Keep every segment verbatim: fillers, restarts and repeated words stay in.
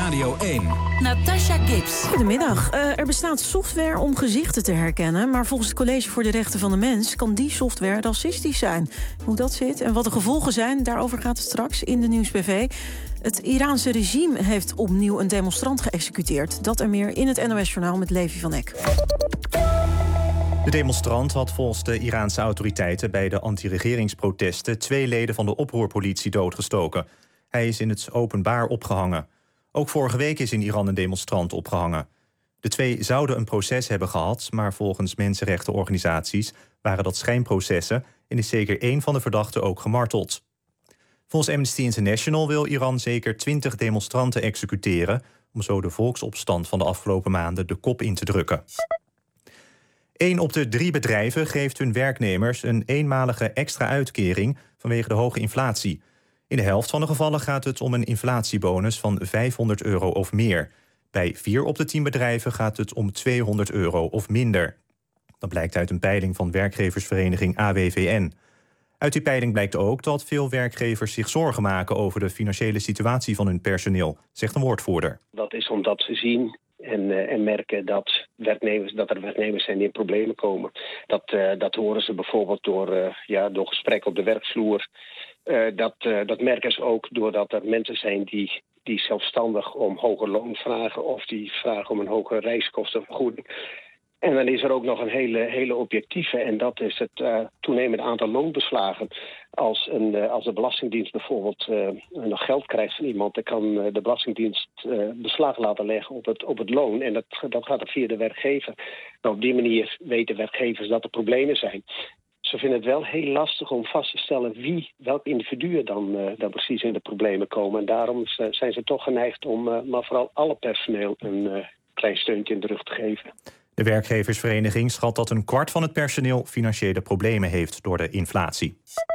Radio één. Natasha Gibbs. Goedemiddag. Uh, er bestaat software om gezichten te herkennen, maar volgens het College voor de Rechten van de Mens kan die software racistisch zijn. Hoe dat zit en wat de gevolgen zijn, daarover gaat het straks in de Nieuwsbv. Het Iraanse regime heeft opnieuw een demonstrant geëxecuteerd. Dat en meer in het N O S-journaal met Levi van Eck. De demonstrant had volgens de Iraanse autoriteiten bij de anti-regeringsprotesten twee leden van de oproerpolitie doodgestoken. Hij is in het openbaar opgehangen. Ook vorige week is in Iran een demonstrant opgehangen. De twee zouden een proces hebben gehad, maar volgens mensenrechtenorganisaties waren dat schijnprocessen en is zeker één van de verdachten ook gemarteld. Volgens Amnesty International wil Iran zeker twintig demonstranten executeren om zo de volksopstand van de afgelopen maanden de kop in te drukken. Eén op de drie bedrijven geeft hun werknemers een eenmalige extra uitkering vanwege de hoge inflatie. In de helft van de gevallen gaat het om een inflatiebonus van vijfhonderd euro of meer. Bij vier op de tien bedrijven gaat het om tweehonderd euro of minder. Dat blijkt uit een peiling van werkgeversvereniging A W V N. Uit die peiling blijkt ook dat veel werkgevers zich zorgen maken over de financiële situatie van hun personeel, zegt een woordvoerder. Dat is omdat ze zien en, uh, en merken dat, werknemers, dat er werknemers zijn die in problemen komen. Dat, uh, dat horen ze bijvoorbeeld door, uh, ja, door gesprekken op de werkvloer. Uh, dat, uh, dat merken ze ook doordat er mensen zijn die, die zelfstandig om hoger loon vragen of die vragen om een hogere reiskostenvergoeding. En dan is er ook nog een hele, hele objectieve en dat is het uh, toenemende aantal loonbeslagen. Als, een, uh, als de Belastingdienst bijvoorbeeld uh, nog geld krijgt van iemand, dan kan uh, de Belastingdienst uh, beslag laten leggen op het, op het loon. En dat, dat gaat er via de werkgever. Nou, op die manier weten werkgevers dat er problemen zijn. Ze vinden het wel heel lastig om vast te stellen wie, welk individuen dan, uh, dan precies in de problemen komen. En daarom zijn ze toch geneigd om, uh, maar vooral alle personeel, een uh, klein steuntje in de rug te geven. De werkgeversvereniging schat dat een kwart van het personeel financiële problemen heeft door de inflatie.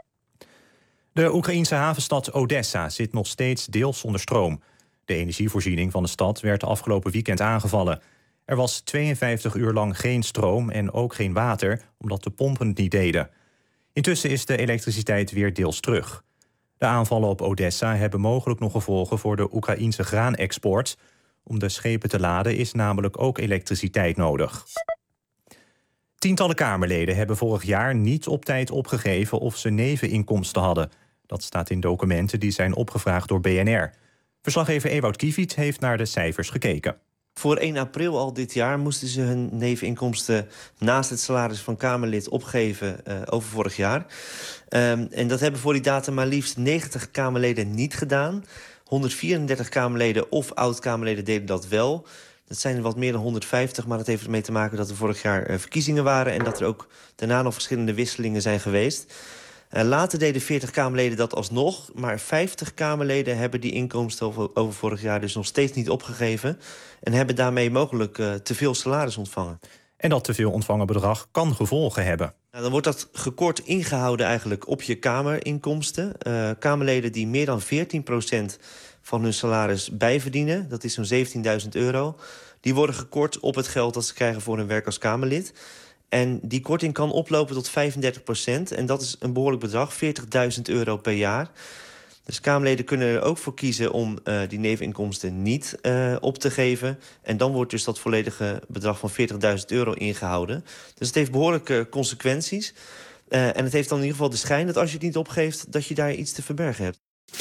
De Oekraïense havenstad Odessa zit nog steeds deels zonder stroom. De energievoorziening van de stad werd afgelopen weekend aangevallen. Er was tweeënvijftig uur lang geen stroom en ook geen water, omdat de pompen het niet deden. Intussen is de elektriciteit weer deels terug. De aanvallen op Odessa hebben mogelijk nog gevolgen voor de Oekraïense graanexport. Om de schepen te laden is namelijk ook elektriciteit nodig. Tientallen Kamerleden hebben vorig jaar niet op tijd opgegeven of ze neveninkomsten hadden. Dat staat in documenten die zijn opgevraagd door B N R. Verslaggever Ewout Kieviet heeft naar de cijfers gekeken. Voor één april al dit jaar moesten ze hun neveninkomsten naast het salaris van Kamerlid opgeven uh, over vorig jaar. Um, en dat hebben voor die datum maar liefst negentig Kamerleden niet gedaan. honderdvierendertig Kamerleden of oud-Kamerleden deden dat wel. Dat zijn wat meer dan honderdvijftig, maar dat heeft ermee te maken dat er vorig jaar uh, verkiezingen waren en dat er ook daarna nog verschillende wisselingen zijn geweest. Uh, later deden veertig Kamerleden dat alsnog, maar vijftig Kamerleden hebben die inkomsten over, over vorig jaar dus nog steeds niet opgegeven en hebben daarmee mogelijk uh, te veel salaris ontvangen. En dat te veel ontvangen bedrag kan gevolgen hebben. Nou, dan wordt dat gekort ingehouden eigenlijk op je kamerinkomsten. Uh, Kamerleden die meer dan veertien procent van hun salaris bijverdienen, dat is zo'n zeventienduizend euro... die worden gekort op het geld dat ze krijgen voor hun werk als Kamerlid. En die korting kan oplopen tot vijfendertig procent. En dat is een behoorlijk bedrag, veertigduizend euro per jaar. Dus Kamerleden kunnen er ook voor kiezen om uh, die neveninkomsten niet uh, op te geven. En dan wordt dus dat volledige bedrag van veertigduizend euro ingehouden. Dus het heeft behoorlijke consequenties. Uh, en het heeft dan in ieder geval de schijn dat als je het niet opgeeft, dat je daar iets te verbergen hebt.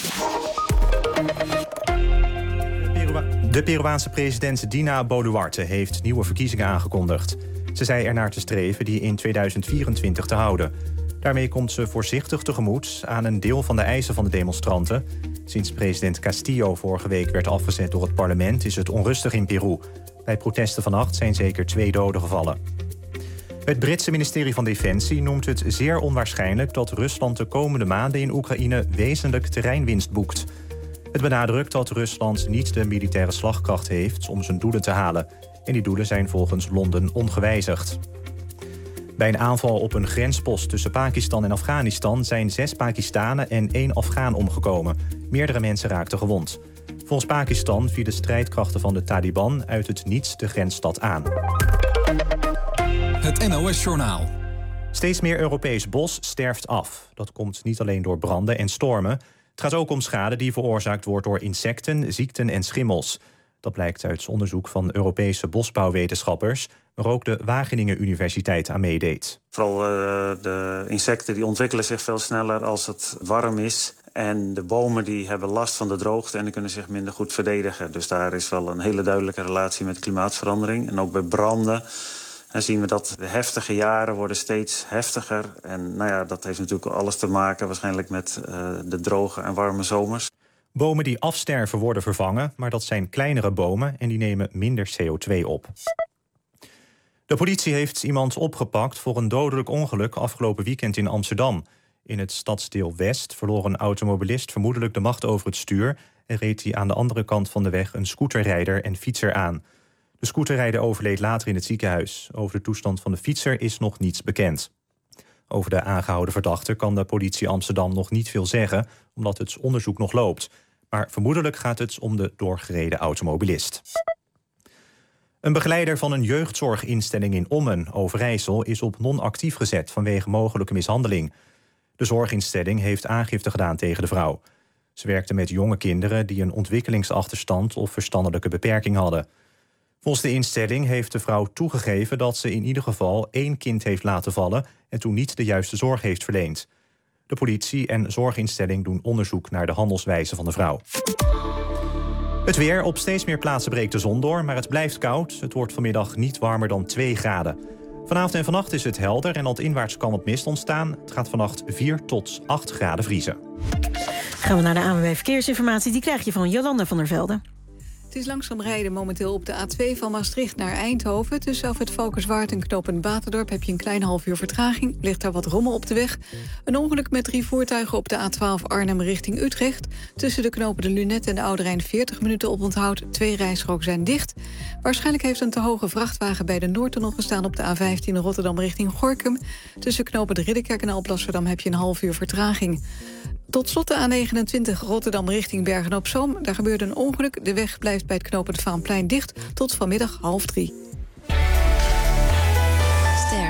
De Peruaanse president Dina Boluarte heeft nieuwe verkiezingen aangekondigd. Ze zei ernaar te streven die in tweeduizend vierentwintig te houden. Daarmee komt ze voorzichtig tegemoet aan een deel van de eisen van de demonstranten. Sinds president Castillo vorige week werd afgezet door het parlement is het onrustig in Peru. Bij protesten vannacht zijn zeker twee doden gevallen. Het Britse ministerie van Defensie noemt het zeer onwaarschijnlijk dat Rusland de komende maanden in Oekraïne wezenlijk terreinwinst boekt. Het benadrukt dat Rusland niet de militaire slagkracht heeft om zijn doelen te halen. En die doelen zijn volgens Londen ongewijzigd. Bij een aanval op een grenspost tussen Pakistan en Afghanistan zijn zes Pakistanen en één Afghaan omgekomen. Meerdere mensen raakten gewond. Volgens Pakistan vielen strijdkrachten van de Taliban uit het niets de grensstad aan. Het N O S-journaal. Steeds meer Europees bos sterft af. Dat komt niet alleen door branden en stormen. Het gaat ook om schade die veroorzaakt wordt door insecten, ziekten en schimmels. Dat blijkt uit onderzoek van Europese bosbouwwetenschappers, waar ook de Wageningen Universiteit aan meedeed. Vooral uh, de insecten die ontwikkelen zich veel sneller als het warm is. En de bomen die hebben last van de droogte en die kunnen zich minder goed verdedigen. Dus daar is wel een hele duidelijke relatie met klimaatverandering. En ook bij branden dan zien we dat de heftige jaren worden steeds heftiger. En nou ja, dat heeft natuurlijk alles te maken waarschijnlijk met uh, de droge en warme zomers. Bomen die afsterven worden vervangen, maar dat zijn kleinere bomen en die nemen minder C O twee op. De politie heeft iemand opgepakt voor een dodelijk ongeluk afgelopen weekend in Amsterdam. In het stadsdeel West verloor een automobilist vermoedelijk de macht over het stuur en reed hij aan de andere kant van de weg een scooterrijder en fietser aan. De scooterrijder overleed later in het ziekenhuis. Over de toestand van de fietser is nog niets bekend. Over de aangehouden verdachte kan de politie Amsterdam nog niet veel zeggen, omdat het onderzoek nog loopt. Maar vermoedelijk gaat het om de doorgereden automobilist. Een begeleider van een jeugdzorginstelling in Ommen, Overijssel, is op non-actief gezet vanwege mogelijke mishandeling. De zorginstelling heeft aangifte gedaan tegen de vrouw. Ze werkte met jonge kinderen die een ontwikkelingsachterstand of verstandelijke beperking hadden. Volgens de instelling heeft de vrouw toegegeven dat ze in ieder geval één kind heeft laten vallen en toen niet de juiste zorg heeft verleend. De politie en zorginstelling doen onderzoek naar de handelswijze van de vrouw. Het weer. Op steeds meer plaatsen breekt de zon door, maar het blijft koud. Het wordt vanmiddag niet warmer dan twee graden. Vanavond en vannacht is het helder en landinwaarts kan wat mist ontstaan. Het gaat vannacht vier tot acht graden vriezen. Gaan we naar de A N W B Verkeersinformatie. Die krijg je van Jolanda van der Velde. Het is langzaam rijden momenteel op de A twee van Maastricht naar Eindhoven. Tussen Afrit Valkenswaard en knooppunt Baterdorp heb je een klein half uur vertraging. Ligt daar wat rommel op de weg. Een ongeluk met drie voertuigen op de A twaalf Arnhem richting Utrecht. Tussen de knopen de Lunet en de Oude Rijn veertig minuten op onthoud. Twee rijstroken zijn dicht. Waarschijnlijk heeft een te hoge vrachtwagen bij de Noordtunnel gestaan op de A vijftien Rotterdam richting Gorinchem. Tussen knopen de Ridderkerk en Alblasserdam heb je een half uur vertraging. Tot slot de A negenentwintig Rotterdam richting Bergen-op-Zoom. Daar gebeurde een ongeluk. De weg blijft bij het knooppunt Vaanplein dicht tot vanmiddag half drie. Ster.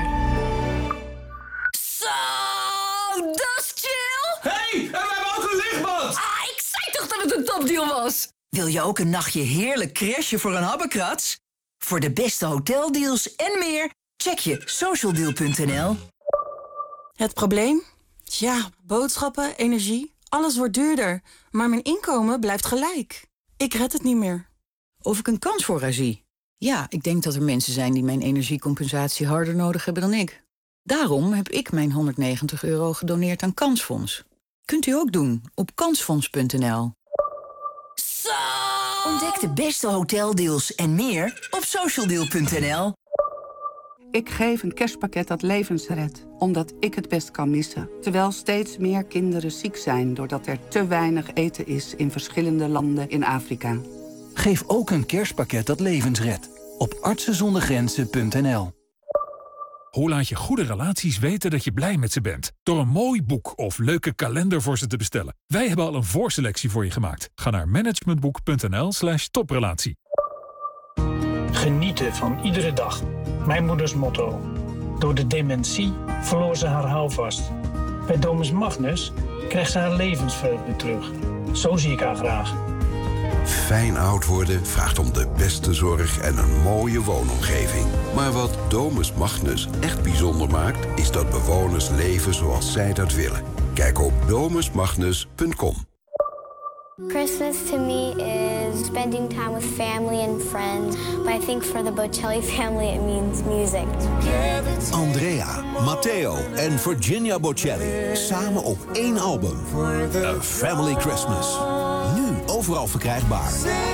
Zo, dat is chill! Hey, en we hebben ook een lichtbad! Ah, ik zei toch dat het een topdeal was? Wil je ook een nachtje heerlijk crashen voor een habbekrats? Voor de beste hoteldeals en meer, check je socialdeal punt n l. Het probleem? Ja, boodschappen, energie, alles wordt duurder. Maar mijn inkomen blijft gelijk. Ik red het niet meer. Of ik een kans voor haar zie? Ja, ik denk dat er mensen zijn die mijn energiecompensatie harder nodig hebben dan ik. Daarom heb ik mijn honderdnegentig euro gedoneerd aan Kansfonds. Kunt u ook doen op kansfonds punt n l. Zo! Ontdek de beste hoteldeals en meer op socialdeal punt n l. Ik geef een kerstpakket dat levens redt, omdat ik het best kan missen. Terwijl steeds meer kinderen ziek zijn doordat er te weinig eten is in verschillende landen in Afrika. Geef ook een kerstpakket dat levens redt op artsen zonder grenzen punt n l. Hoe laat je goede relaties weten dat je blij met ze bent? Door een mooi boek of leuke kalender voor ze te bestellen. Wij hebben al een voorselectie voor je gemaakt. Ga naar managementboek punt n l slash toprelatie. Genieten van iedere dag. Mijn moeders motto. Door de dementie verloor ze haar houvast. Bij Domus Magnus krijgt ze haar levensvreugde terug. Zo zie ik haar graag. Fijn oud worden vraagt om de beste zorg en een mooie woonomgeving. Maar wat Domus Magnus echt bijzonder maakt, is dat bewoners leven zoals zij dat willen. Kijk op domus magnus punt com. Christmas to me is spending time with family and friends. But I think for the Bocelli family it means music. Andrea, Matteo en Virginia Bocelli. Samen op één album. A Family Christmas. Nu overal verkrijgbaar.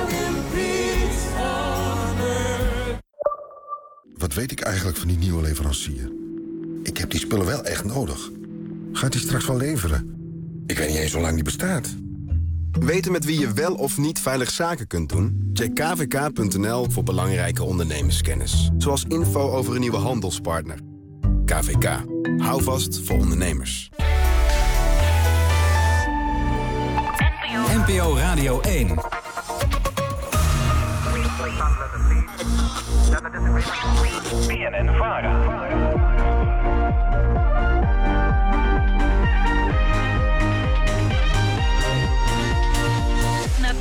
Wat weet ik eigenlijk van die nieuwe leverancier? Ik heb die spullen wel echt nodig. Gaat die straks wel leveren? Ik weet niet eens hoe lang die bestaat. Weten met wie je wel of niet veilig zaken kunt doen? Check k v k punt n l voor belangrijke ondernemerskennis. Zoals info over een nieuwe handelspartner. K V K. Hou vast voor ondernemers. N P O Radio één. B N N Vara.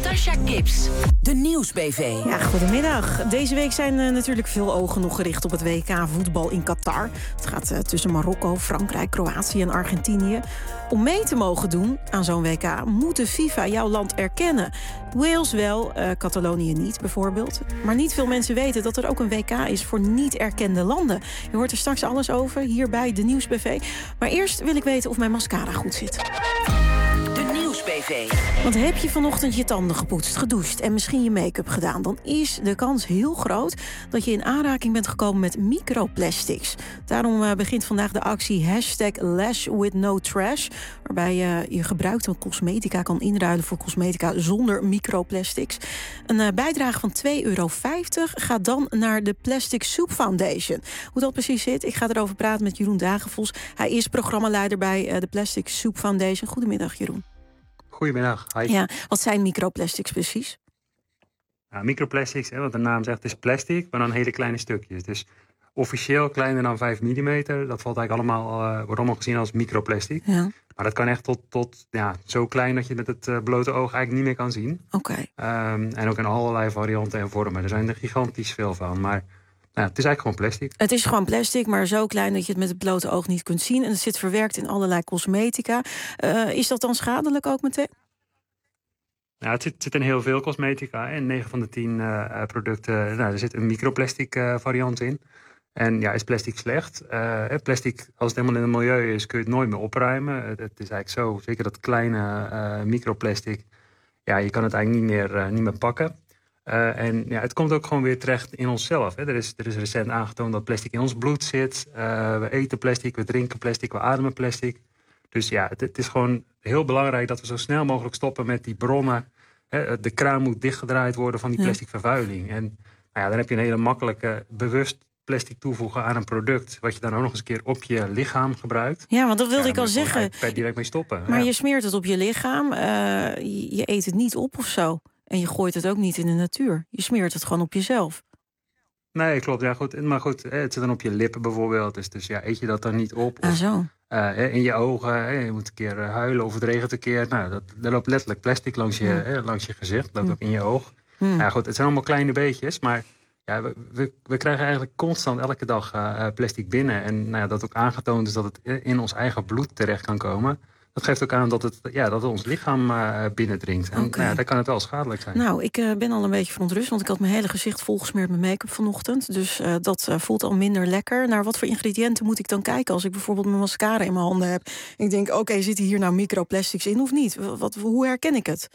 Natasha Gibbs, de Nieuwsbv. Ja, goedemiddag. Deze week zijn uh, natuurlijk veel ogen nog gericht op het W K voetbal in Qatar. Het gaat uh, tussen Marokko, Frankrijk, Kroatië en Argentinië. Om mee te mogen doen aan zo'n W K moet de FIFA jouw land erkennen. Wales wel, uh, Catalonië niet bijvoorbeeld. Maar niet veel mensen weten dat er ook een W K is voor niet erkende landen. Je hoort er straks alles over, hier bij de Nieuwsbv. Maar eerst wil ik weten of mijn mascara goed zit. De Nieuwsbv. Want heb je vanochtend je tanden gepoetst, gedoucht en misschien je make-up gedaan, dan is de kans heel groot dat je in aanraking bent gekomen met microplastics. Daarom uh, begint vandaag de actie hashtag Lash with no trash, waarbij je uh, je gebruikte cosmetica kan inruilen voor cosmetica zonder microplastics. Een uh, bijdrage van twee euro vijftig gaat dan naar de Plastic Soup Foundation. Hoe dat precies zit, ik ga erover praten met Jeroen Dagenvos. Hij is programmaleider bij uh, de Plastic Soup Foundation. Goedemiddag, Jeroen. Goedemiddag. Hi. Ja, wat zijn microplastics precies? Nou, microplastics, hè, wat de naam zegt, is plastic, maar dan hele kleine stukjes. Dus officieel kleiner dan vijf millimeter. Dat valt eigenlijk allemaal, uh, wordt allemaal gezien als microplastic. Ja. Maar dat kan echt tot, tot ja, zo klein dat je het met het uh, blote oog eigenlijk niet meer kan zien. Oké. Okay. Um, en ook in allerlei varianten en vormen. Er zijn er gigantisch veel van. Maar nou, het is eigenlijk gewoon plastic. Het is gewoon plastic, maar zo klein dat je het met het blote oog niet kunt zien. En het zit verwerkt in allerlei cosmetica. Uh, is dat dan schadelijk ook meteen? Nou, het zit, zit in heel veel cosmetica. En negen van de tien uh, producten, nou, er zit een microplastic uh, variant in. En ja, is plastic slecht? Uh, plastic, als het helemaal in het milieu is, kun je het nooit meer opruimen. Het, het is eigenlijk zo, zeker dat kleine uh, microplastic, ja, je kan het eigenlijk niet meer, uh, niet meer pakken. Uh, en ja, het komt ook gewoon weer terecht in onszelf. Hè. Er, is, er is recent aangetoond dat plastic in ons bloed zit. Uh, we eten plastic, we drinken plastic, we ademen plastic. Dus ja, het, het is gewoon heel belangrijk dat we zo snel mogelijk stoppen met die bronnen. Hè. De kraan moet dichtgedraaid worden van die plastic vervuiling. En nou ja, dan heb je een hele makkelijke, bewust plastic toevoegen aan een product, wat je dan ook nog eens een keer op je lichaam gebruikt. Ja, want dat wilde ja, ik al zeggen. Per direct mee stoppen. Maar ja. je smeert het op je lichaam, uh, je eet het niet op of zo. En je gooit het ook niet in de natuur. Je smeert het gewoon op jezelf. Nee, klopt. Ja, goed. Maar goed, het zit dan op je lippen bijvoorbeeld. Dus, dus ja, eet je dat dan niet op? Ah, of, zo. Uh, in je ogen, je moet een keer huilen of het regent een keer. Nou, dat, er loopt letterlijk plastic langs je, ja. hè, langs je gezicht. Dat loopt ja. ook in je oog. Ja. Ja, goed, het zijn allemaal kleine beetjes, maar ja, we, we, we krijgen eigenlijk constant elke dag uh, plastic binnen. En nou ja, dat ook aangetoond is dat het in ons eigen bloed terecht kan komen. Dat geeft ook aan dat het, ja, dat het ons lichaam uh, binnendringt. En okay. nou ja, dan kan het wel schadelijk zijn. Nou, ik uh, ben al een beetje verontrust, want ik had mijn hele gezicht volgesmeerd met make-up vanochtend. Dus uh, dat uh, voelt al minder lekker. Naar wat voor ingrediënten moet ik dan kijken als ik bijvoorbeeld mijn mascara in mijn handen heb? Ik denk, oké, okay, zitten hier nou microplastics in of niet? Wat, hoe herken ik het?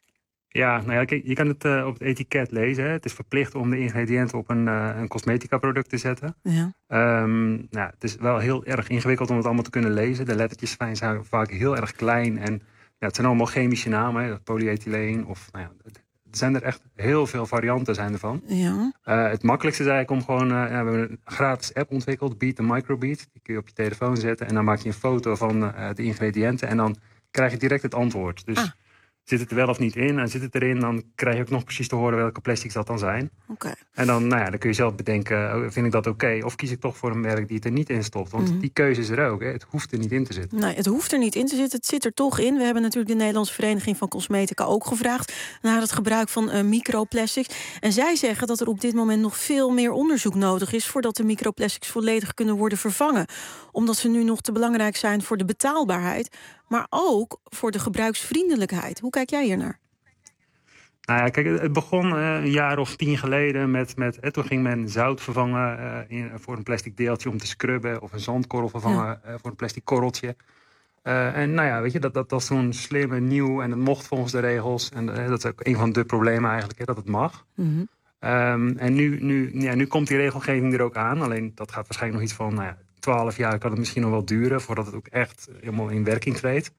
Ja, nou ja, kijk, je kan het uh, op het etiket lezen. Hè. Het is verplicht om de ingrediënten op een, uh, een cosmetica product te zetten. Ja. Um, nou, het is wel heel erg ingewikkeld om het allemaal te kunnen lezen. De lettertjes zijn vaak heel erg klein. En ja, het zijn allemaal chemische namen. Hè, polyethyleen of nou ja, er zijn er echt heel veel varianten zijn ervan. Ja. Uh, het makkelijkste is eigenlijk om gewoon, uh, ja, we hebben een gratis app ontwikkeld, Beat the Microbeat. Die kun je op je telefoon zetten en dan maak je een foto van uh, de ingrediënten en dan krijg je direct het antwoord. Dus ah. zit het er wel of niet in? En zit het erin, dan krijg je ook nog precies te horen welke plastics dat dan zijn. Okay. En dan, nou ja, dan kun je zelf bedenken, vind ik dat oké? Okay? Of kies ik toch voor een merk die het er niet in stopt? Want mm-hmm. die keuze is er ook. Hè? Het hoeft er niet in te zitten. Nee, het hoeft er niet in te zitten. Het zit er toch in. We hebben natuurlijk de Nederlandse Vereniging van Cosmetica ook gevraagd naar het gebruik van uh, microplastics. En zij zeggen dat er op dit moment nog veel meer onderzoek nodig is voordat de microplastics volledig kunnen worden vervangen. Omdat ze nu nog te belangrijk zijn voor de betaalbaarheid, maar ook voor de gebruiksvriendelijkheid. Hoe kijk jij hier naar? Nou ja, kijk, het begon uh, een jaar of tien geleden met, met eh, toen ging men zout vervangen uh, in, voor een plastic deeltje om te scrubben, of een zandkorrel vervangen ja. uh, voor een plastic korreltje. Uh, en nou ja, weet je, dat, dat, dat is zo'n slim en nieuw en het mocht volgens de regels. En uh, dat is ook een van de problemen eigenlijk, hè, dat het mag. Mm-hmm. Um, en nu, nu, ja, nu komt die regelgeving er ook aan. Alleen dat gaat waarschijnlijk nog iets van nou ja, twaalf jaar kan het misschien nog wel duren voordat het ook echt helemaal in werking treedt.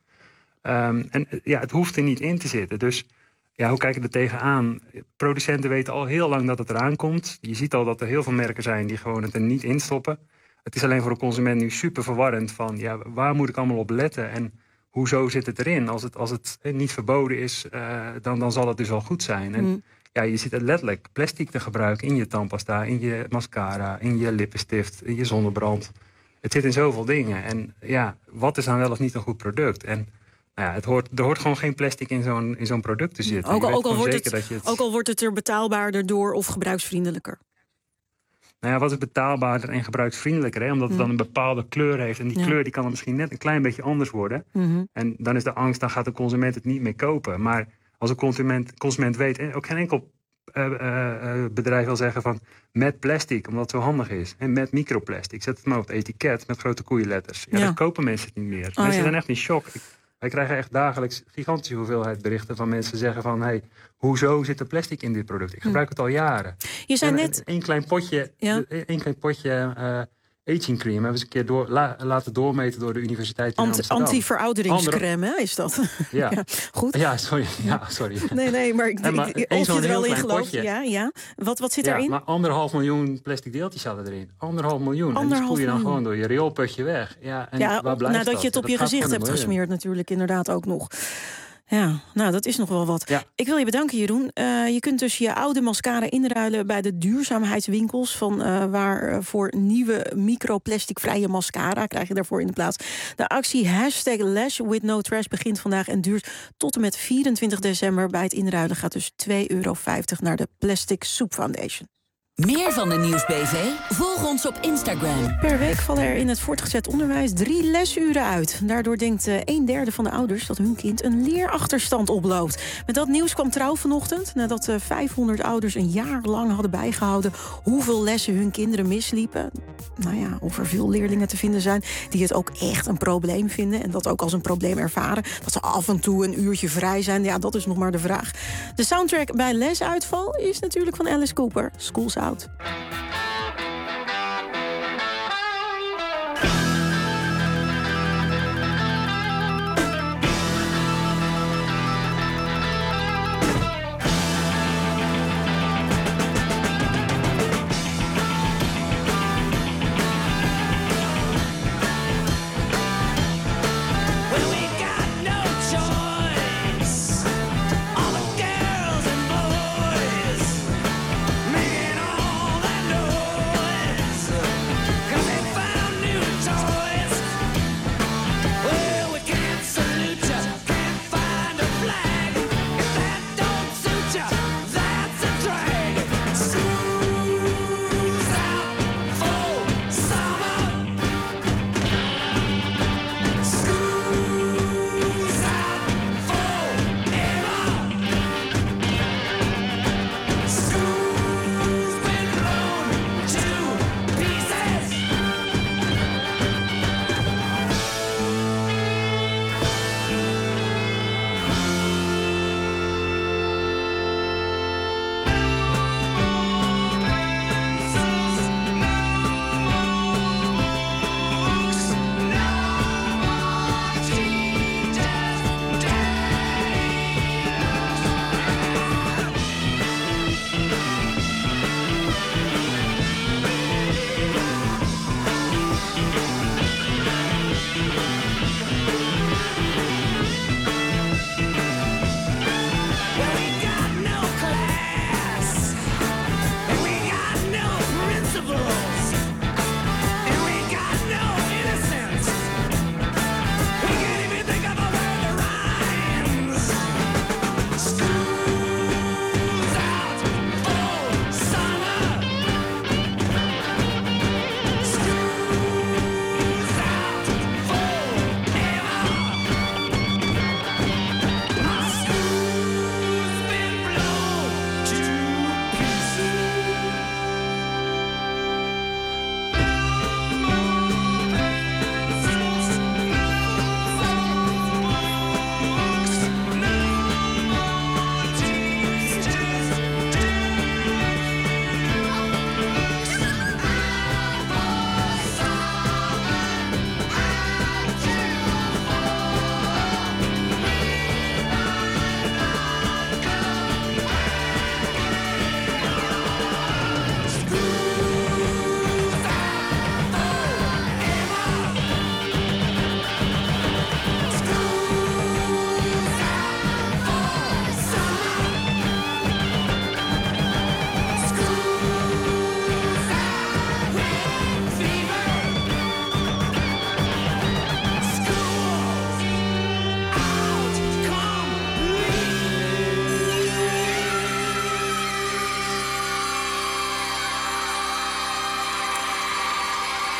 Um, en ja, het hoeft er niet in te zitten. Dus ja, hoe kijken we er tegenaan? Producenten weten al heel lang dat het eraan komt. Je ziet al dat er heel veel merken zijn die gewoon het er niet in stoppen. Het is alleen voor de consument nu super verwarrend van ja, waar moet ik allemaal op letten en hoezo zit het erin? Als het, als het niet verboden is, uh, dan, dan zal het dus wel goed zijn. En mm. ja, je ziet het letterlijk plastic te gebruiken in je tandpasta, in je mascara, in je lippenstift, in je zonnebrand. Het zit in zoveel dingen. En ja, wat is dan wel of niet een goed product? En Nou ja, het hoort, er hoort gewoon geen plastic in zo'n, in zo'n product te zitten. Ook al, ook, al wordt het, het... ook al wordt het er betaalbaarder door of gebruiksvriendelijker. Nou ja, wat is betaalbaarder en gebruiksvriendelijker? Hè? Omdat het dan een bepaalde kleur heeft. En die ja. kleur die kan dan misschien net een klein beetje anders worden. Mm-hmm. En dan is de angst, dan gaat de consument het niet meer kopen. Maar als een consument, consument weet, en ook geen enkel uh, uh, bedrijf wil zeggen van met plastic, omdat het zo handig is. En met microplastic. Zet het maar op het etiket met grote koeienletters. Ja, ja. Dan kopen mensen het niet meer. Oh, mensen ja. zijn echt in shock. Ik, wij krijgen echt dagelijks gigantische hoeveelheid berichten van mensen zeggen van, hey, hoezo zit er plastic in dit product? Ik gebruik het al jaren. Je zei net... Eén klein potje, ja. één klein potje uh, aging cream hebben ze een keer door, la, laten doormeten door de Universiteit in Ant, Amsterdam. Anti-verouderingscreme, hè, is dat? Ja. ja. Goed. Ja, sorry. Ja, sorry. Nee, nee, maar ik denk of je er wel in gelooft. Ja, ja. Wat, wat zit ja, erin? Maar anderhalf miljoen plastic deeltjes zaten erin. Anderhalf miljoen. Anderhalf en die spoel je dan miljoen. gewoon door je rioolputje weg. Ja, en ja, waar blijft nadat dat? je het op dat je gezicht hebt gesmeerd natuurlijk inderdaad ook nog. Ja, nou, dat is nog wel wat. Ja. Ik wil je bedanken, Jeroen. Uh, je kunt dus je oude mascara inruilen bij de duurzaamheidswinkels. Van uh, waar uh, voor nieuwe microplasticvrije mascara krijg je daarvoor in de plaats. De actie hashtag Lash with no trash begint vandaag en duurt tot en met vierentwintig december. Bij het inruilen gaat dus twee euro vijftig naar de Plastic Soup Foundation. Meer van de Nieuwsbv? Volg ons op Instagram. Per week vallen er in het voortgezet onderwijs drie lesuren uit. Daardoor denkt uh, een derde van de ouders dat hun kind een leerachterstand oploopt. Met dat nieuws kwam Trouw vanochtend, nadat uh, vijfhonderd ouders een jaar lang hadden bijgehouden hoeveel lessen hun kinderen misliepen. Nou ja, of er veel leerlingen te vinden zijn die het ook echt een probleem vinden en dat ook als een probleem ervaren. Dat ze af en toe een uurtje vrij zijn, ja, dat is nog maar de vraag. De soundtrack bij lesuitval is natuurlijk van Alice Cooper, School's Out. No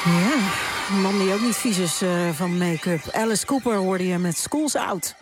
Ja, een man die ook niet vies is uh, van make-up. Alice Cooper hoorde je met School's Out.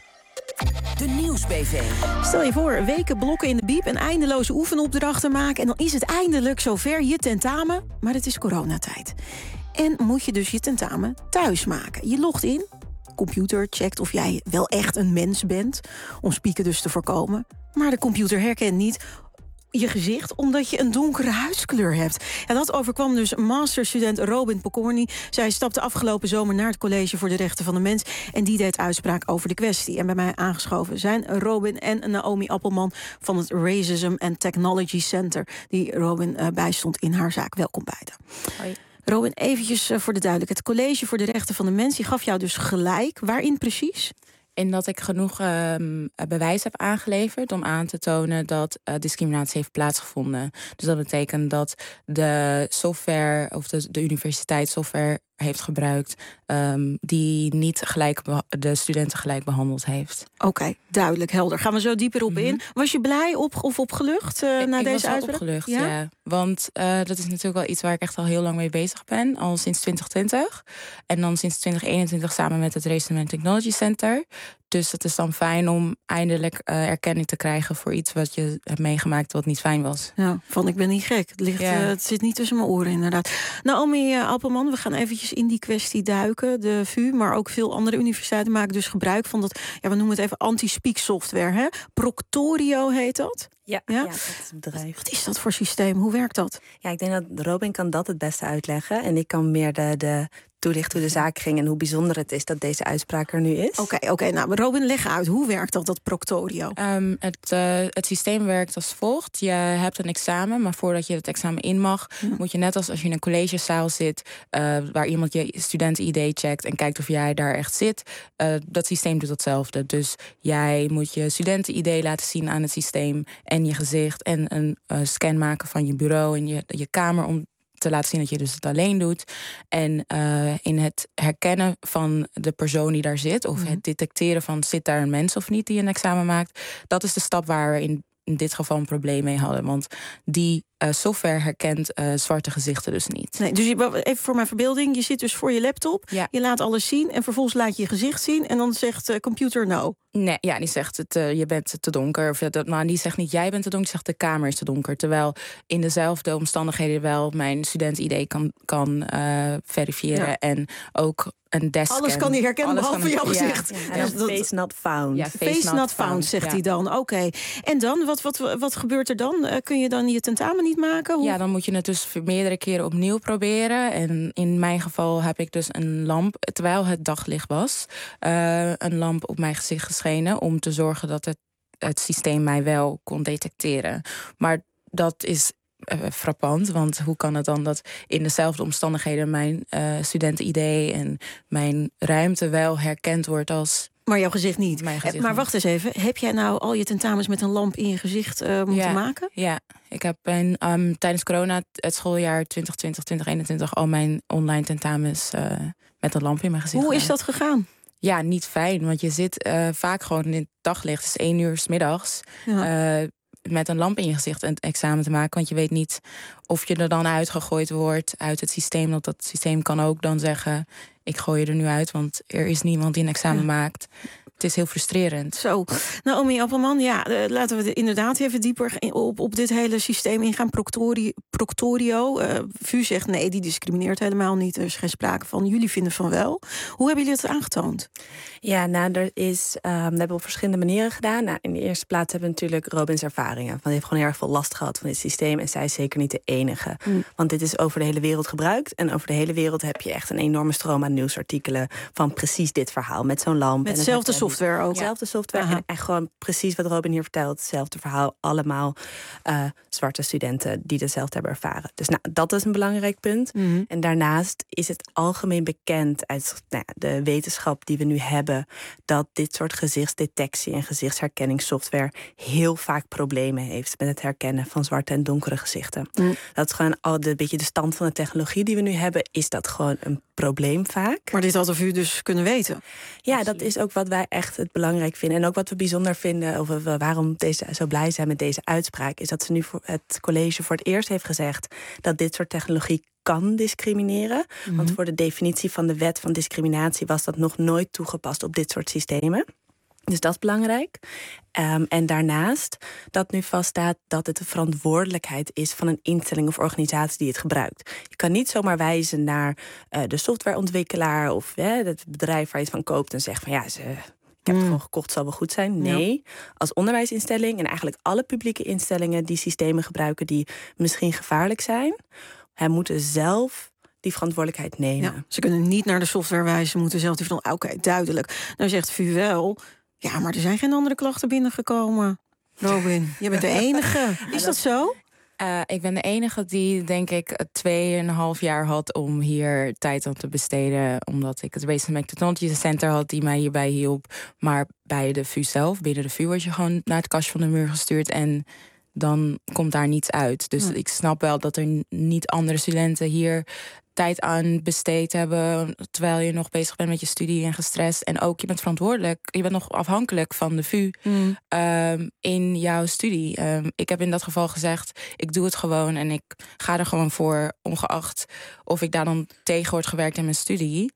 De Nieuws-B V. Stel je voor, weken blokken in de bieb en eindeloze oefenopdrachten maken... en dan is het eindelijk zover je tentamen, maar het is coronatijd. En moet je dus je tentamen thuis maken. Je logt in, computer checkt of jij wel echt een mens bent... om spieken dus te voorkomen. Maar de computer herkent niet je gezicht omdat je een donkere huidskleur hebt. En dat overkwam dus masterstudent Robin Pokorny. Zij stapte afgelopen zomer naar het College voor de Rechten van de Mens... en die deed uitspraak over de kwestie. En bij mij aangeschoven zijn Robin en Naomi Appelman... van het Racism and Technology Center... die Robin uh, bijstond in haar zaak. Welkom beiden. Hoi. Robin, eventjes uh, voor de duidelijkheid. Het College voor de Rechten van de Mens die gaf jou dus gelijk. Waarin precies? In dat ik genoeg uh, bewijs heb aangeleverd om aan te tonen dat uh, discriminatie heeft plaatsgevonden. Dus dat betekent dat de software of de, de universiteit software heeft gebruikt um, die niet gelijk de studenten gelijk behandeld heeft. Oké, okay, duidelijk, helder. Gaan we zo dieper op mm-hmm. in. Was je blij op, of opgelucht uh, na ik deze was uitspraak? opgelucht, ja. ja. Want uh, dat is natuurlijk wel iets waar ik echt al heel lang mee bezig ben. Al sinds twintig twintig. En dan sinds twintig eenentwintig samen met het Racism and Technology Center. Dus het is dan fijn om eindelijk uh, erkenning te krijgen voor iets wat je hebt meegemaakt wat niet fijn was. Ja, van ik ben niet gek. Het, ligt, ja. uh, het zit niet tussen mijn oren inderdaad. Naomi uh, Appelman, we gaan eventjes in die kwestie duiken. De V U, maar ook veel andere universiteiten maken dus gebruik van dat, ja, we noemen het even anti-speak software. Hè? Proctorio heet dat. Ja, ja? ja, dat is het bedrijf. Wat is dat voor systeem? Hoe werkt dat? Ja, ik denk dat Robin kan dat het beste uitleggen. En ik kan meer de, de toelichten hoe de zaak ging en hoe bijzonder het is dat deze uitspraak er nu is. Oké, okay, okay, nou, Robin, leg uit. Hoe werkt dat, dat Proctorio? Um, het, uh, het systeem werkt als volgt. Je hebt een examen, maar voordat je het examen in mag, ja. moet je net als als je in een collegezaal zit, uh, waar iemand je studenten-I D checkt en kijkt of jij daar echt zit, uh, dat systeem doet hetzelfde. Dus jij moet je studenten-I D laten zien aan het systeem en je gezicht en een uh, scan maken van je bureau en je, je kamer om te laten zien dat je dus het alleen doet. En uh, in het herkennen van de persoon die daar zit, of mm-hmm. het detecteren van zit daar een mens of niet die een examen maakt, dat is de stap waar we in, in dit geval een probleem mee hadden. Want die uh, software herkent uh, zwarte gezichten dus niet. Nee, dus je, even voor mijn verbeelding, je zit dus voor je laptop, ja. je laat alles zien en vervolgens laat je je gezicht zien en dan zegt de uh, computer no. Nee, ja, die zegt het, uh, je bent te donker. Of dat, maar die zegt niet jij bent te donker, die zegt de kamer is te donker. Terwijl in dezelfde omstandigheden wel mijn student-I D kan, kan uh, verifiëren ja. en ook een desk. Alles kan hij herkennen behalve jouw gezicht. Ja, ja, ja, dat, face not found. Ja, face, face not, not found, found, zegt ja. hij dan. Oké. Okay. En dan, wat, wat, wat gebeurt er dan? Uh, kun je dan je tentamen niet maken? Hoe? Ja, dan moet je het dus meerdere keren opnieuw proberen. En in mijn geval heb ik dus een lamp, terwijl het daglicht was, uh, een lamp op mijn gezicht geschenen om te zorgen dat het, het systeem mij wel kon detecteren. Maar dat is Uh, frappant, want hoe kan het dan dat in dezelfde omstandigheden mijn uh, studenten-I D en mijn ruimte wel herkend wordt als maar jouw gezicht niet. Mijn gezicht maar niet. Wacht eens even, heb jij nou al je tentamens met een lamp in je gezicht uh, moeten ja, maken? Ja, ik heb een, um, tijdens corona, het schooljaar twintig twintig, twintig eenentwintig, al mijn online tentamens uh, met een lamp in mijn gezicht. Hoe gedaan. is dat gegaan? Ja, niet fijn, want je zit uh, vaak gewoon in het daglicht, het is één uur 's middags. Ja. Uh, met een lamp in je gezicht een examen te maken. Want je weet niet of je er dan uitgegooid wordt uit het systeem. Dat dat systeem kan ook dan zeggen, ik gooi je er nu uit, want er is niemand die een examen ja. maakt. Het is heel frustrerend. Zo, Naomi Appelman, ja, uh, laten we inderdaad even dieper op, op dit hele systeem ingaan. Proctorio, Proctorio uh, V U zegt nee, die discrimineert helemaal niet. Er is geen sprake van. Jullie vinden van wel. Hoe hebben jullie het aangetoond? Ja, nou, er is, um, we hebben op verschillende manieren gedaan. Nou, in de eerste plaats hebben we natuurlijk Robins ervaringen. Want hij heeft gewoon heel erg veel last gehad van dit systeem. En zij is zeker niet de enige. Mm. Want dit is over de hele wereld gebruikt. En over de hele wereld heb je echt een enorme stroom aan nieuwsartikelen van precies dit verhaal. Met zo'n lamp. Met dezelfde software ook. Dezelfde software. En, en gewoon precies wat Robin hier vertelt. Hetzelfde verhaal. Allemaal uh, zwarte studenten die hetzelfde hebben ervaren. Dus nou, dat is een belangrijk punt. Mm-hmm. En daarnaast is het algemeen bekend uit nou, de wetenschap die we nu hebben, dat dit soort gezichtsdetectie en gezichtsherkenningssoftware heel vaak problemen heeft met het herkennen van zwarte en donkere gezichten. Mm. Dat is gewoon al de beetje de stand van de technologie die we nu hebben, is dat gewoon een probleem vaak. Maar dit hadden we u dus kunnen weten. Ja, Absoluut. Dat is ook wat wij echt het belangrijk vinden. En ook wat we bijzonder vinden, of we waarom deze, zo blij zijn met deze uitspraak, is dat ze nu voor het college voor het eerst heeft gezegd dat dit soort technologie kan discrimineren. Mhm. Want voor de definitie van de wet van discriminatie was dat nog nooit toegepast op dit soort systemen. Dus dat is belangrijk. Um, en daarnaast dat nu vaststaat dat het de verantwoordelijkheid is van een instelling of organisatie die het gebruikt. Je kan niet zomaar wijzen naar uh, de softwareontwikkelaar of uh, het bedrijf waar je het van koopt en zegt van ja, ze, ik heb het gewoon gekocht, zal wel goed zijn. Nee, ja. Als onderwijsinstelling en eigenlijk alle publieke instellingen die systemen gebruiken die misschien gevaarlijk zijn, hè, moeten zelf die verantwoordelijkheid nemen. Ja, ze kunnen niet naar de software wijzen, ze moeten zelf die van oké, okay, duidelijk. Nou zegt V U wel, ja, maar er zijn geen andere klachten binnengekomen. Robin, je bent de enige. Is dat zo? Uh, ik ben de enige die, denk ik, tweeënhalf jaar had om hier tijd aan te besteden. Omdat ik het Race Technology Center had die mij hierbij hielp. Maar bij de V U zelf, binnen de V U, word je gewoon naar het kastje van de muur gestuurd. En dan komt daar niets uit. Dus ja. ik snap wel dat er niet andere studenten hier tijd aan besteed hebben terwijl je nog bezig bent met je studie en gestrest. En ook, je bent verantwoordelijk. Je bent nog afhankelijk van de V U mm. um, in jouw studie. Um, ik heb in dat geval gezegd, ik doe het gewoon en ik ga er gewoon voor, ongeacht of ik daar dan tegen word gewerkt in mijn studie.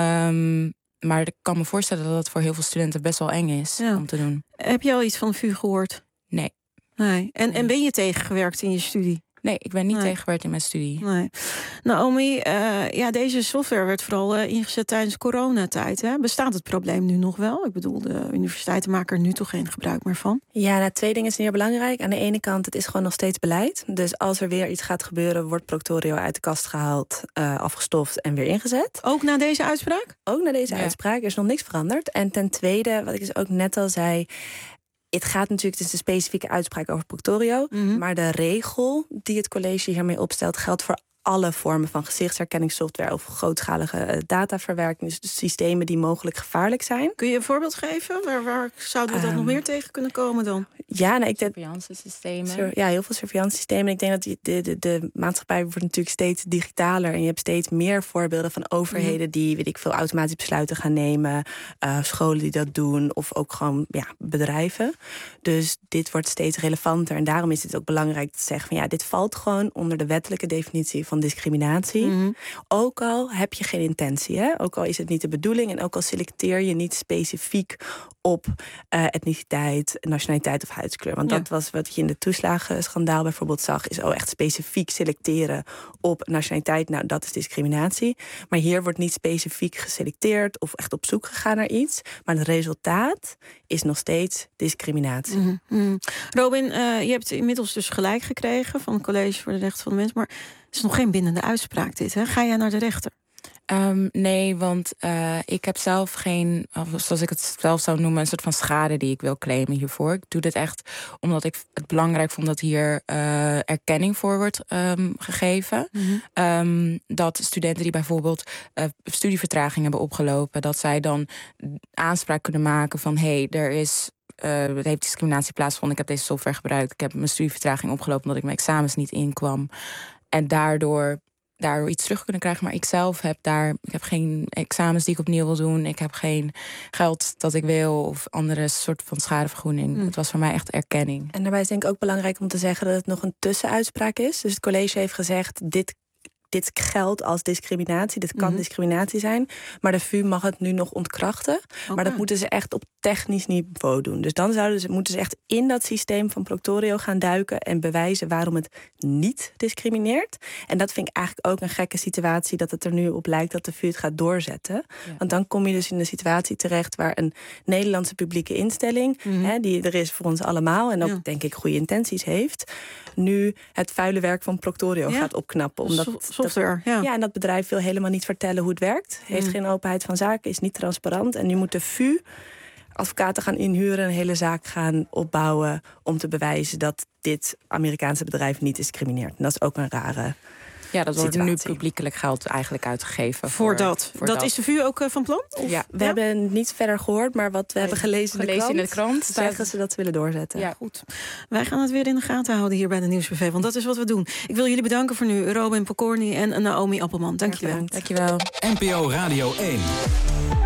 Um, maar ik kan me voorstellen dat dat voor heel veel studenten best wel eng is ja. om te doen. Heb je al iets van de V U gehoord? Nee. nee. En, en ben je tegengewerkt in je studie? Nee, ik ben niet nee. tegengewerkt in mijn studie. Nee. Naomi, uh, ja, deze software werd vooral uh, ingezet tijdens coronatijd. Hè? Bestaat het probleem nu nog wel? Ik bedoel, de universiteiten maken er nu toch geen gebruik meer van? Ja, nou, twee dingen zijn hier belangrijk. Aan de ene kant, het is gewoon nog steeds beleid. Dus als er weer iets gaat gebeuren, wordt Proctorio uit de kast gehaald, uh, afgestoft en weer ingezet. Ook na deze uitspraak? Ook na deze ja. uitspraak. Er is nog niks veranderd. En ten tweede, wat ik dus ook net al zei, het gaat natuurlijk, het is een specifieke uitspraak over Proctorio, mm-hmm. maar de regel die het college hiermee opstelt geldt voor alle vormen van gezichtsherkenningssoftware of grootschalige dataverwerking, dus de systemen die mogelijk gevaarlijk zijn. Kun je een voorbeeld geven? Waar, waar zouden we dat um, nog meer tegen kunnen komen dan? Ja, nou, ik denk surveillance-systemen. Ja, heel veel surveillance-systemen. Ik denk dat die, de, de, de maatschappij wordt natuurlijk steeds digitaler en je hebt steeds meer voorbeelden van overheden mm. die, weet ik veel, automatisch besluiten gaan nemen, uh, scholen die dat doen of ook gewoon ja, bedrijven. Dus dit wordt steeds relevanter en daarom is het ook belangrijk te zeggen van ja, dit valt gewoon onder de wettelijke definitie van discriminatie. Mm-hmm. Ook al heb je geen intentie, hè? Ook al is het niet de bedoeling en ook al selecteer je niet specifiek op uh, etniciteit, nationaliteit of huidskleur. Want ja. dat was wat je in de toeslagenschandaal bijvoorbeeld zag, is oh, echt specifiek selecteren op nationaliteit. Nou, dat is discriminatie. Maar hier wordt niet specifiek geselecteerd of echt op zoek gegaan naar iets. Maar het resultaat is nog steeds discriminatie. Mm-hmm. Robin, uh, je hebt inmiddels dus gelijk gekregen van het College voor de Rechten van de Mens, maar het is nog geen bindende uitspraak dit, hè? Ga jij naar de rechter? Um, nee, want uh, ik heb zelf geen, zoals ik het zelf zou noemen, een soort van schade die ik wil claimen hiervoor. Ik doe dit echt omdat ik het belangrijk vond dat hier uh, erkenning voor wordt um, gegeven. Mm-hmm. Um, dat studenten die bijvoorbeeld uh, studievertraging hebben opgelopen, dat zij dan aanspraak kunnen maken van hé, hey, er is Uh, er heeft discriminatie plaatsgevonden. Ik heb deze software gebruikt. Ik heb mijn studievertraging opgelopen omdat ik mijn examens niet inkwam. En daardoor, daardoor iets terug kunnen krijgen. Maar ik zelf heb daar, ik heb geen examens die ik opnieuw wil doen. Ik heb geen geld dat ik wil of andere soort van schadevergoeding. Mm. Het was voor mij echt erkenning. En daarbij is denk ik ook belangrijk om te zeggen dat het nog een tussenuitspraak is. Dus het college heeft gezegd, dit Dit geldt als discriminatie, dit kan mm-hmm. discriminatie zijn. Maar de V U mag het nu nog ontkrachten. Okay. Maar dat moeten ze echt op technisch niveau doen. Dus dan zouden ze, moeten ze echt in dat systeem van Proctorio gaan duiken en bewijzen waarom het niet discrimineert. En dat vind ik eigenlijk ook een gekke situatie, dat het er nu op lijkt dat de V U het gaat doorzetten. Ja. Want dan kom je dus in een situatie terecht waar een Nederlandse publieke instelling, mm-hmm. hè, die er is voor ons allemaal en ook ja. denk ik goede intenties heeft, nu het vuile werk van Proctorio ja. gaat opknappen. Omdat so- software, dat, ja. ja, en dat bedrijf wil helemaal niet vertellen hoe het werkt. Heeft mm. geen openheid van zaken, is niet transparant. En nu moet de V U advocaten gaan inhuren, een hele zaak gaan opbouwen om te bewijzen dat dit Amerikaanse bedrijf niet discrimineert. En dat is ook een rare Ja, dat wordt situatie. nu publiekelijk geld eigenlijk uitgegeven. Voor, voor dat. Voor dat. Dat is de V U ook uh, van plan? Of? Ja, we ja? hebben niet verder gehoord, maar wat we nee, hebben gelezen, gelezen in de krant, krant, in de krant zeggen ze dat ze willen doorzetten. Ja, goed. Wij gaan het weer in de gaten houden hier bij de Nieuwsbv, want dat is wat we doen. Ik wil jullie bedanken voor nu, Robin Pokorny en Naomi Appelman. Dank je wel. Dank je wel. N P O Radio één.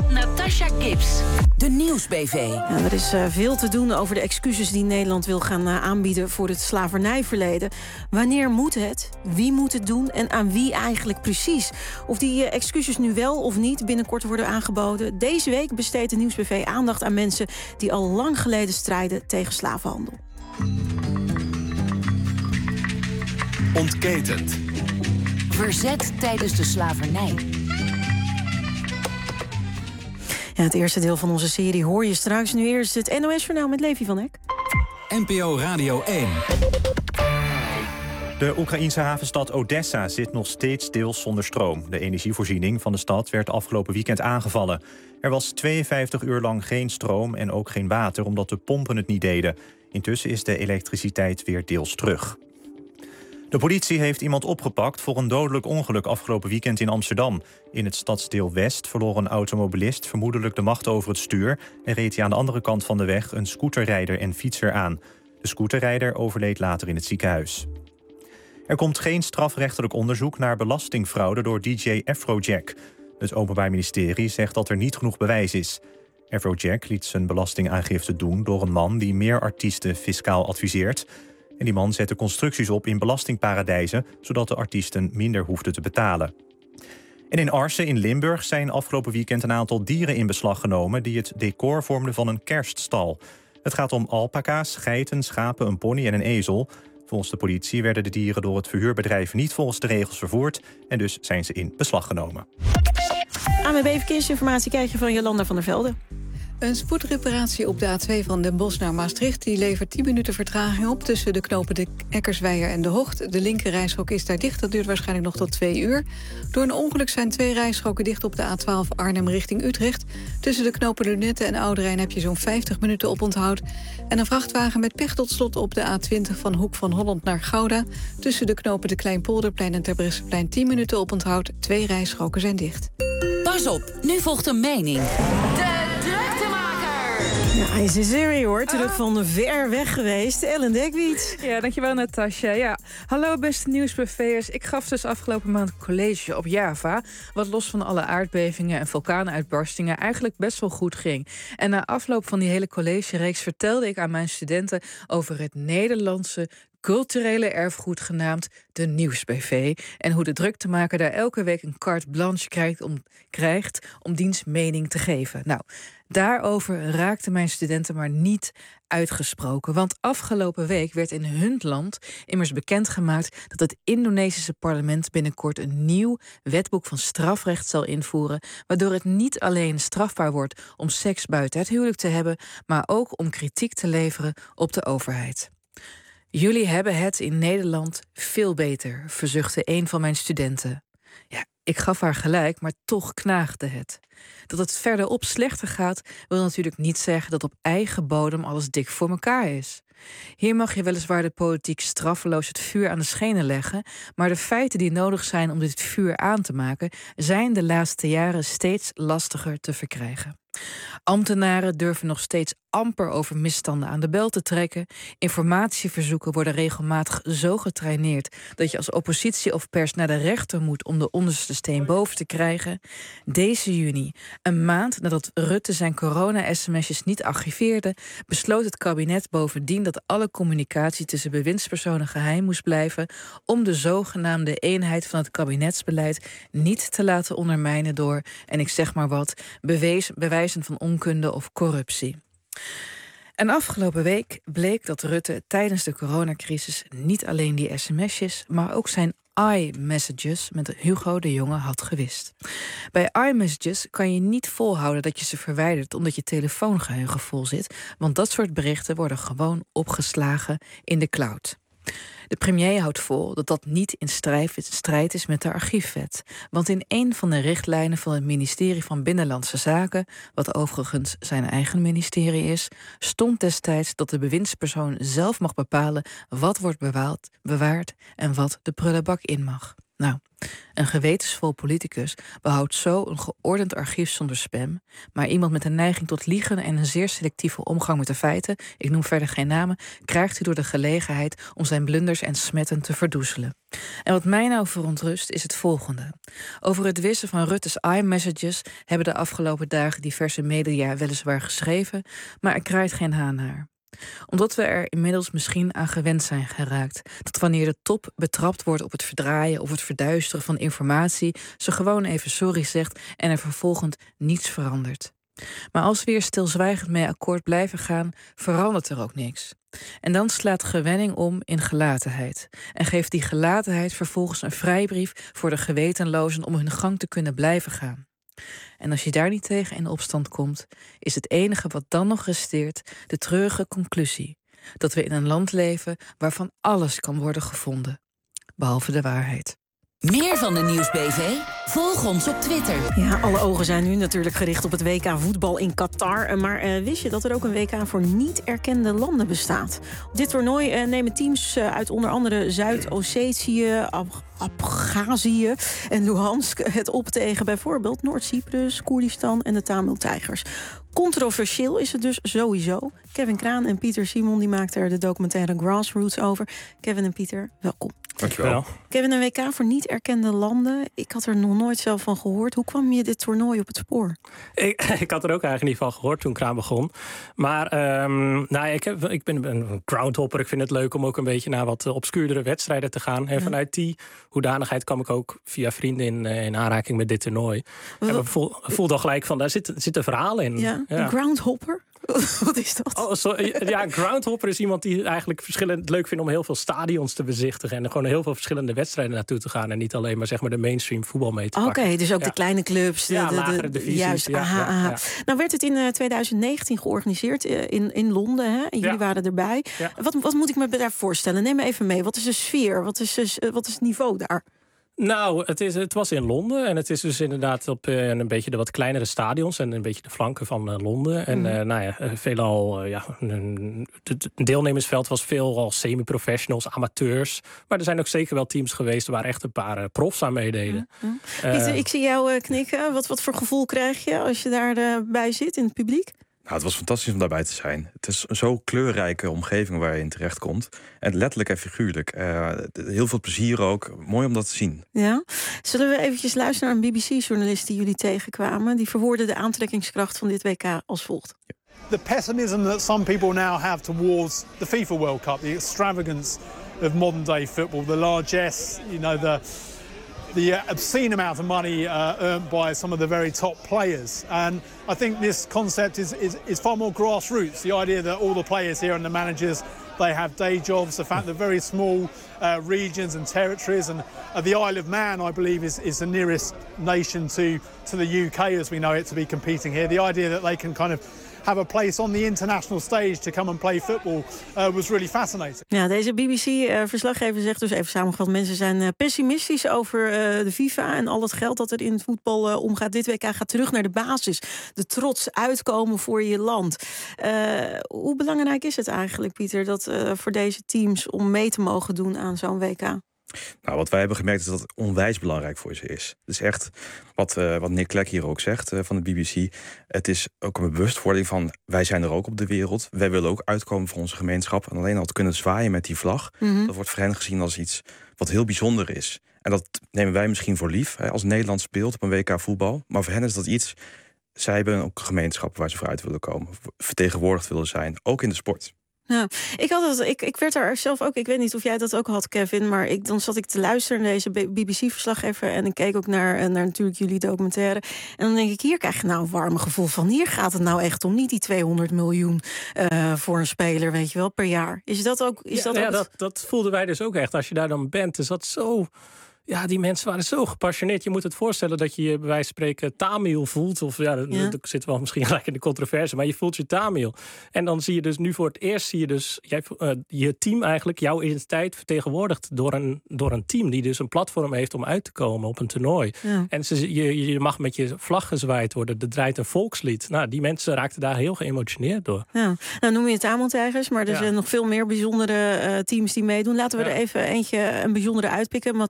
Natasha Gibbs. De Nieuwsbv. Ja, er is uh, veel te doen over de excuses die Nederland wil gaan uh, aanbieden voor het slavernijverleden. Wanneer moet het? Wie moet het doen? En aan wie eigenlijk precies? Of die uh, excuses nu wel of niet binnenkort worden aangeboden. Deze week besteedt de Nieuwsbv aandacht aan mensen die al lang geleden strijden tegen slavenhandel. Ontketend. Verzet tijdens de slavernij. Ja, het eerste deel van onze serie hoor je straks. Nu eerst het N O S-journaal met Levi van Eck. N P O Radio één. De Oekraïense havenstad Odessa zit nog steeds stil zonder stroom. De energievoorziening van de stad werd afgelopen weekend aangevallen. Er was tweeënvijftig uur lang geen stroom en ook geen water, omdat de pompen het niet deden. Intussen is de elektriciteit weer deels terug. De politie heeft iemand opgepakt voor een dodelijk ongeluk afgelopen weekend in Amsterdam. In het stadsdeel West verloor een automobilist vermoedelijk de macht over het stuur en reed hij aan de andere kant van de weg een scooterrijder en fietser aan. De scooterrijder overleed later in het ziekenhuis. Er komt geen strafrechtelijk onderzoek naar belastingfraude door D J Afrojack. Het Openbaar Ministerie zegt dat er niet genoeg bewijs is. Afrojack liet zijn belastingaangifte doen door een man die meer artiesten fiscaal adviseert. En die man zette constructies op in belastingparadijzen, zodat de artiesten minder hoefden te betalen. En in Arsen in Limburg zijn afgelopen weekend een aantal dieren in beslag genomen die het decor vormden van een kerststal. Het gaat om alpaca's, geiten, schapen, een pony en een ezel. Volgens de politie werden de dieren door het verhuurbedrijf niet volgens de regels vervoerd en dus zijn ze in beslag genomen. A M B Verkeersinformatie krijg je van Jolanda van der Velde. Een spoedreparatie op de A twee van Den Bosch naar Maastricht... die levert tien minuten vertraging op tussen de knopen de Eckersweijer en de Hocht. De linker rijstrook is daar dicht, dat duurt waarschijnlijk nog tot twee uur. Door een ongeluk zijn twee rijstroken dicht op de A twaalf Arnhem richting Utrecht. Tussen de knopen Lunette en Oude Rijn heb je zo'n vijftig minuten oponthoud. En een vrachtwagen met pech tot slot op de A twintig van Hoek van Holland naar Gouda. Tussen de knopen de Kleinpolderplein en Terbrechtseplein tien minuten oponthoud. Twee rijstroken zijn dicht. Pas op, nu volgt een mening. De Ja, hij is er weer hoor, terug van ver weg geweest. Ellen Dekwiet. Ja, dankjewel Natasja. Ja, hallo beste nieuwsbv'ers. Ik gaf dus afgelopen maand college op Java, wat los van alle aardbevingen en vulkaanuitbarstingen eigenlijk best wel goed ging. En na afloop van die hele collegereeks vertelde ik aan mijn studenten over het Nederlandse culturele erfgoed genaamd de Nieuwsbv. En hoe de druktemaker daar elke week een carte blanche krijgt om, krijgt om diens mening te geven. Nou, daarover raakten mijn studenten maar niet uitgesproken. Want afgelopen week werd in hun land immers bekendgemaakt dat het Indonesische parlement binnenkort een nieuw wetboek van strafrecht zal invoeren, waardoor het niet alleen strafbaar wordt om seks buiten het huwelijk te hebben, maar ook om kritiek te leveren op de overheid. Jullie hebben het in Nederland veel beter, verzuchtte een van mijn studenten. Ja, ik gaf haar gelijk, maar toch knaagde het. Dat het verderop slechter gaat, wil natuurlijk niet zeggen dat op eigen bodem alles dik voor elkaar is. Hier mag je weliswaar de politiek straffeloos het vuur aan de schenen leggen, maar de feiten die nodig zijn om dit vuur aan te maken, zijn de laatste jaren steeds lastiger te verkrijgen. Ambtenaren durven nog steeds amper over misstanden aan de bel te trekken. Informatieverzoeken worden regelmatig zo getraineerd dat je als oppositie of pers naar de rechter moet om de onderste steen boven te krijgen. Deze juni, een maand nadat Rutte zijn corona-sms'jes niet archiveerde, besloot het kabinet bovendien dat alle communicatie tussen bewindspersonen geheim moest blijven om de zogenaamde eenheid van het kabinetsbeleid niet te laten ondermijnen door, en ik zeg maar wat, bewezen, bewijzen van onkunde of corruptie. En afgelopen week bleek dat Rutte tijdens de coronacrisis niet alleen die sms'jes, maar ook zijn iMessages met Hugo de Jonge had gewist. Bij iMessages kan je niet volhouden dat je ze verwijdert omdat je telefoongeheugen vol zit, want dat soort berichten worden gewoon opgeslagen in de cloud. De premier houdt vol dat dat niet in strijd is met de archiefwet. Want in een van de richtlijnen van het ministerie van Binnenlandse Zaken, wat overigens zijn eigen ministerie is, stond destijds dat de bewindspersoon zelf mag bepalen wat wordt bewaald, bewaard en wat de prullenbak in mag. Nou, een gewetensvol politicus behoudt zo een geordend archief zonder spam, maar iemand met een neiging tot liegen en een zeer selectieve omgang met de feiten, ik noem verder geen namen, krijgt u door de gelegenheid om zijn blunders en smetten te verdoezelen. En wat mij nou verontrust is het volgende. Over het wissen van Rutte's iMessages hebben de afgelopen dagen diverse media weliswaar geschreven, maar er kraait geen haan naar. Omdat we er inmiddels misschien aan gewend zijn geraakt dat wanneer de top betrapt wordt op het verdraaien of het verduisteren van informatie, ze gewoon even sorry zegt en er vervolgens niets verandert. Maar als we hier stilzwijgend mee akkoord blijven gaan, verandert er ook niks. En dan slaat gewenning om in gelatenheid. En geeft die gelatenheid vervolgens een vrijbrief voor de gewetenlozen om hun gang te kunnen blijven gaan. En als je daar niet tegen in opstand komt, is het enige wat dan nog resteert de treurige conclusie dat we in een land leven waarvan alles kan worden gevonden, behalve de waarheid. Meer van de Nieuwsbv? Volg ons op Twitter. Ja, alle ogen zijn nu natuurlijk gericht op het W K voetbal in Qatar. Maar uh, wist je dat er ook een W K voor niet erkende landen bestaat? Op dit toernooi uh, nemen teams uh, uit onder andere Zuid-Ossetië, Ab- Abkhazië en Luhansk het op tegen bijvoorbeeld Noord-Cyprus, Koerdistan en de Tamil-tijgers. Controversieel is het dus sowieso. Kevin Kraan en Pieter Simon die maakten er de documentaire Grassroots over. Kevin en Pieter, welkom. Dankjewel. Kevin, een W K voor niet erkende landen. Ik had er nog nooit zelf van gehoord. Hoe kwam je dit toernooi op het spoor? Ik, ik had er ook eigenlijk niet van gehoord toen Kraan begon. Maar um, nou, ik, heb, ik ben een groundhopper. Ik vind het leuk om ook een beetje naar wat obscuurdere wedstrijden te gaan. En ja. vanuit die hoedanigheid kwam ik ook via vrienden in, in aanraking met dit toernooi. En we voel, voelde al gelijk van, daar zit, zit een verhaal in. Ja, ja. Een groundhopper? Wat is dat? Oh, sorry. Ja, een groundhopper is iemand die eigenlijk verschillend leuk vindt om heel veel stadions te bezichtigen en er gewoon heel veel verschillende wedstrijden naartoe te gaan en niet alleen maar zeg maar de mainstream voetbal mee te pakken. Oké, dus ook ja. de kleine clubs, de, ja, de, de, lagere divisies. Juist, ja, aha, ja, aha. ja. Nou werd het in uh, twintig negentien georganiseerd uh, in, in Londen, hè? En jullie ja. waren erbij. Ja. Wat, wat moet ik me daar voorstellen? Neem me even mee. Wat is de sfeer? Wat is, uh, wat is het niveau daar? Nou, het, is, het was in Londen en het is dus inderdaad op uh, een beetje de wat kleinere stadions en een beetje de flanken van uh, Londen. En uh, nou ja, veelal, uh, ja, een, het deelnemersveld was veelal semi-professionals, amateurs. Maar er zijn ook zeker wel teams geweest waar echt een paar uh, profs aan meededen. Ja, ja. Uh, Pieter, ik zie jou uh, knikken. Wat, wat voor gevoel krijg je als je daarbij uh, zit in het publiek? Nou, het was fantastisch om daarbij te zijn. Het is een zo kleurrijke omgeving waar je in terechtkomt. En letterlijk en figuurlijk. Uh, heel veel plezier ook. Mooi om dat te zien. Ja. Zullen we eventjes luisteren naar een B B C-journalist die jullie tegenkwamen? Die verwoordde de aantrekkingskracht van dit W K als volgt. Ja. The pessimism that some people now have towards the FIFA World Cup, the extravagance of modern day football, the largesse, you know, the the uh, obscene amount of money uh, earned by some of the very top players. And I think this concept is, is, is far more grassroots. The idea that all the players here and the managers, they have day jobs, the fact that very small uh, regions and territories, and uh, the Isle of Man, I believe, is, is the nearest nation to, to the U K as we know it to be competing here. The idea that they can kind of have a place on the international stage to come and play football uh, was really fascinating. Ja, deze B B C-verslaggever uh, zegt dus even samengevat, mensen zijn uh, pessimistisch over uh, de FIFA en al het geld dat er in het voetbal uh, omgaat. Dit W K gaat terug naar de basis. De trots uitkomen voor je land. Uh, hoe belangrijk is het eigenlijk, Pieter, dat uh, voor deze teams om mee te mogen doen aan zo'n W K? Nou, wat wij hebben gemerkt is dat het onwijs belangrijk voor ze is. Het is echt wat, uh, wat Nick Clegg hier ook zegt uh, van de B B C. Het is ook een bewustwording van wij zijn er ook op de wereld. Wij willen ook uitkomen voor onze gemeenschap. En alleen al te kunnen zwaaien met die vlag, mm-hmm. dat wordt voor hen gezien als iets wat heel bijzonder is. En dat nemen wij misschien voor lief hè, als Nederland speelt op een W K voetbal. Maar voor hen is dat iets. Zij hebben ook gemeenschappen waar ze voor uit willen komen. Vertegenwoordigd willen zijn, ook in de sport. Ja, ik, had het, ik, ik werd daar zelf ook, ik weet niet of jij dat ook had, Kevin, maar ik, dan zat ik te luisteren naar deze B B C-verslaggever en ik keek ook naar, naar natuurlijk jullie documentaire. En dan denk ik, hier krijg je nou een warme gevoel van, hier gaat het nou echt om, niet die tweehonderd miljoen uh, voor een speler, weet je wel, per jaar. Is dat ook... Is ja, dat, ja, ook... dat, dat voelden wij dus ook echt. Als je daar dan bent, is dat zo... Ja, die mensen waren zo gepassioneerd. Je moet het voorstellen dat je je bij wijze van spreken Tamil voelt. Of ja, ja. dat zit wel misschien gelijk in de controverse. Maar je voelt je Tamil. En dan zie je dus nu voor het eerst zie je dus jij, uh, je team eigenlijk, jouw identiteit vertegenwoordigd door een, door een team. Die dus een platform heeft om uit te komen op een toernooi. Ja. En ze, je, je mag met je vlag gezwaaid worden. Er draait een volkslied. Nou, die mensen raakten daar heel geëmotioneerd door. Ja. Nou noem je het Tamil-tijgers, maar er ja. zijn nog veel meer bijzondere uh, teams die meedoen. Laten we ja. er even eentje, een bijzondere uitpikken. Matabe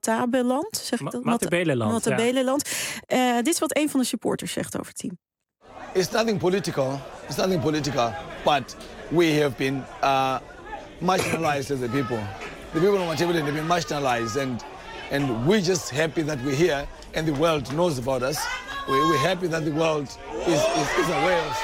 Matabeleland. Zeg ik dat? Matabeleland. Matabeleland. Ja. Uh, dit is wat een van de supporters zegt over het team. It's nothing political. It's nothing political. But we have been uh, marginalized as a people. The people of Matabele have been marginalized, and and we're just happy that we're here and the world knows about us. We, we're happy that the world is, is, is aware of.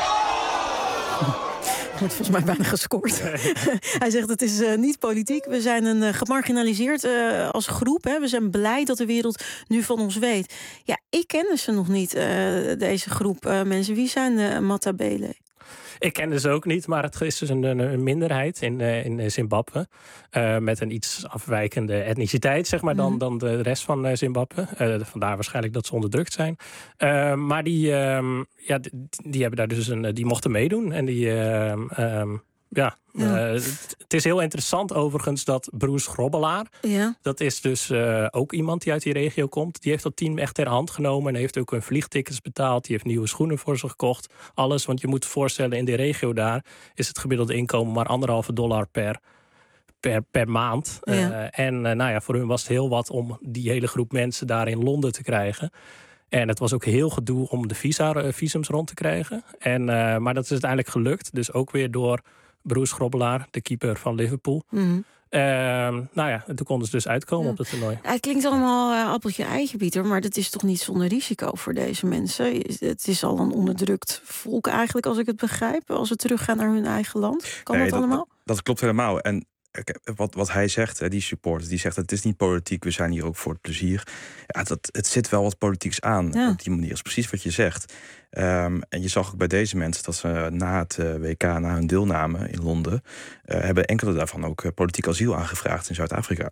Er wordt volgens mij bijna gescoord. Nee. Hij zegt het is uh, niet politiek. We zijn een uh, gemarginaliseerd uh, als groep. Hè. We zijn blij dat de wereld nu van ons weet. Ja, ik kende ze nog niet, uh, deze groep uh, mensen. Wie zijn de Matabele? Ik ken ze ook niet, maar het is dus een, een minderheid in, in Zimbabwe. Uh, met een iets afwijkende etniciteit, zeg maar, dan, mm. dan de rest van Zimbabwe. Uh, vandaar waarschijnlijk dat ze onderdrukt zijn. Uh, maar die, uh, ja, die, die hebben daar dus een, die mochten meedoen. En die, uh, um, ja, ja. Uh, het is heel interessant overigens dat Bruce Grobbelaar, ja. dat is dus uh, ook iemand die uit die regio komt. Die heeft dat team echt ter hand genomen en heeft ook hun vliegtickets betaald. Die heeft nieuwe schoenen voor ze gekocht. Alles, want je moet je voorstellen, in die regio daar is het gemiddelde inkomen maar anderhalve dollar per, per, per maand. Ja. Uh, en uh, nou ja, voor hun was het heel wat om die hele groep mensen daar in Londen te krijgen. En het was ook heel gedoe om de visa, uh, visums rond te krijgen. En, uh, maar dat is uiteindelijk gelukt. Dus ook weer door Bruce Grobbelaar, de keeper van Liverpool. Mm-hmm. Uh, nou ja, toen konden ze dus uitkomen ja. op het toernooi. Het klinkt allemaal uh, appeltje eitje, Pieter, maar dat is toch niet zonder risico voor deze mensen? Het is al een onderdrukt volk eigenlijk, als ik het begrijp, als ze teruggaan naar hun eigen land. Kan nee, dat allemaal? Dat, dat klopt helemaal. En wat, wat hij zegt, die supporter, die zegt het is niet politiek, we zijn hier ook voor het plezier. Ja, dat, het zit wel wat politieks aan ja. op die manier. Dat is precies wat je zegt. Um, en je zag ook bij deze mensen dat ze na het uh, W K, na hun deelname in Londen, uh, hebben enkele daarvan ook uh, politiek asiel aangevraagd in Zuid-Afrika.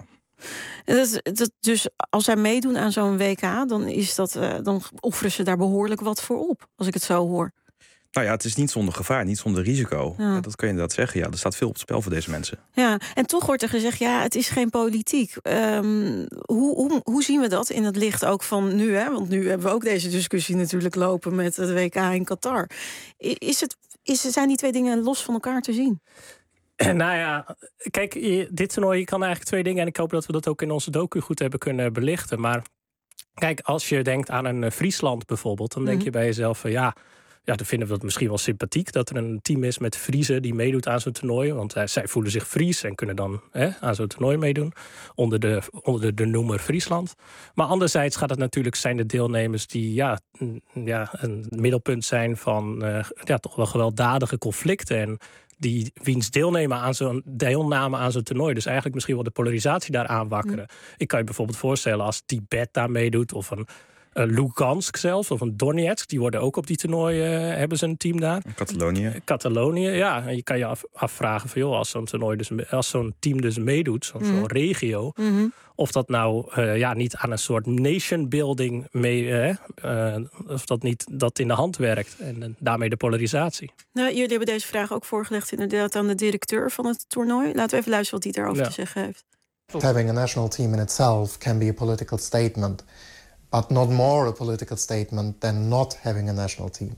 Dat, dat, dus als zij meedoen aan zo'n W K, dan, is dat, uh, dan offeren ze daar behoorlijk wat voor op, als ik het zo hoor. Nou ja, het is niet zonder gevaar, niet zonder risico. Ja. Dat kun je inderdaad zeggen. Ja, er staat veel op het spel voor deze mensen. Ja, en toch wordt er gezegd, ja, het is geen politiek. Um, hoe, hoe, hoe zien we dat in het licht ook van nu? Hè? Want nu hebben we ook deze discussie natuurlijk lopen met het W K in Qatar. Is het, is, zijn die twee dingen los van elkaar te zien? Nou ja, kijk, dit toernooi, je kan eigenlijk twee dingen, en ik hoop dat we dat ook in onze docu goed hebben kunnen belichten. Maar kijk, als je denkt aan een Friesland bijvoorbeeld, dan denk mm-hmm. je bij jezelf van ja, Ja, dan vinden we dat misschien wel sympathiek dat er een team is met Friezen die meedoet aan zo'n toernooi. Want uh, zij voelen zich Fries en kunnen dan hè, aan zo'n toernooi meedoen onder de, onder de, de noemer Friesland. Maar anderzijds gaat het natuurlijk zijn de deelnemers die ja, ja, een middelpunt zijn van uh, ja, toch wel gewelddadige conflicten. En die wiens deelnemen aan zo'n deelname aan zo'n toernooi. Dus eigenlijk misschien wel de polarisatie daar aanwakkeren. Mm. Ik kan je bijvoorbeeld voorstellen als Tibet daar meedoet of een Uh, Lugansk zelfs, of een Donetsk. Die worden ook op die toernooien, uh, hebben ze een team daar. Catalonië. Uh, Catalonië, ja. En je kan je af, afvragen van, joh, als zo'n toernooi dus, als zo'n team dus meedoet, zo'n mm. zo'n regio, mm-hmm. of dat nou uh, ja, niet aan een soort nation building mee, uh, uh, of dat niet dat in de hand werkt. En uh, daarmee de polarisatie. Nou, jullie hebben deze vraag ook voorgelegd inderdaad aan de directeur van het toernooi. Laten we even luisteren wat hij daarover ja. te zeggen heeft. Having a national team in itself can be a political statement, but not more a political statement than not having a national team.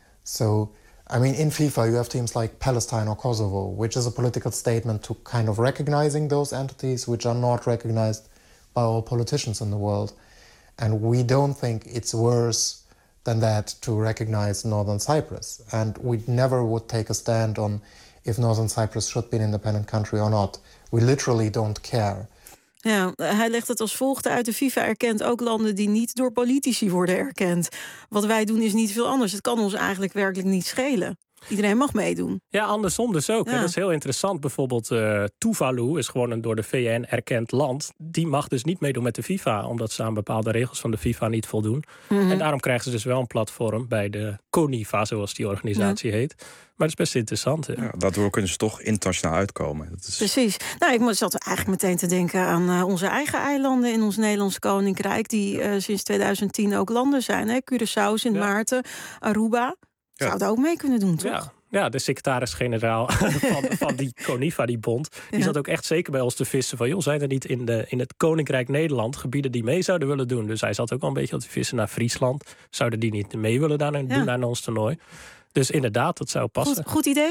So, I mean, in FIFA you have teams like Palestine or Kosovo, which is a political statement to kind of recognizing those entities which are not recognized by all politicians in the world. And we don't think it's worse than that to recognize Northern Cyprus. And we never would take a stand on if Northern Cyprus should be an independent country or not. We literally don't care. Ja, hij legt het als volgt uit. De FIFA erkent ook landen die niet door politici worden erkend. Wat wij doen is niet veel anders. Het kan ons eigenlijk werkelijk niet schelen. Iedereen mag meedoen. Ja, andersom dus ook. Ja. Dat is heel interessant. Bijvoorbeeld uh, Tuvalu is gewoon een door de V N erkend land. Die mag dus niet meedoen met de FIFA, omdat ze aan bepaalde regels van de FIFA niet voldoen. Mm-hmm. En daarom krijgen ze dus wel een platform bij de CONIFA, zoals die organisatie ja. heet. Maar dat is best interessant. Hè? Ja, daardoor kunnen ze toch internationaal uitkomen. Dat is... Precies. Nou, ik zat eigenlijk meteen te denken aan uh, onze eigen eilanden in ons Nederlands Koninkrijk, die uh, sinds tweeduizend tien ook landen zijn. Hè? Curaçao, Sint ja. Maarten, Aruba. Ja. Zou het ook mee kunnen doen, toch? Ja. Ja, de secretaris-generaal van, van die CONIFA, die bond, die ja. zat ook echt zeker bij ons te vissen van, joh, zijn er niet in, de, in het Koninkrijk Nederland gebieden die mee zouden willen doen? Dus hij zat ook al een beetje op te vissen naar Friesland. Zouden die niet mee willen daar, ja. doen aan ons toernooi? Dus inderdaad, dat zou passen. Goed, goed idee?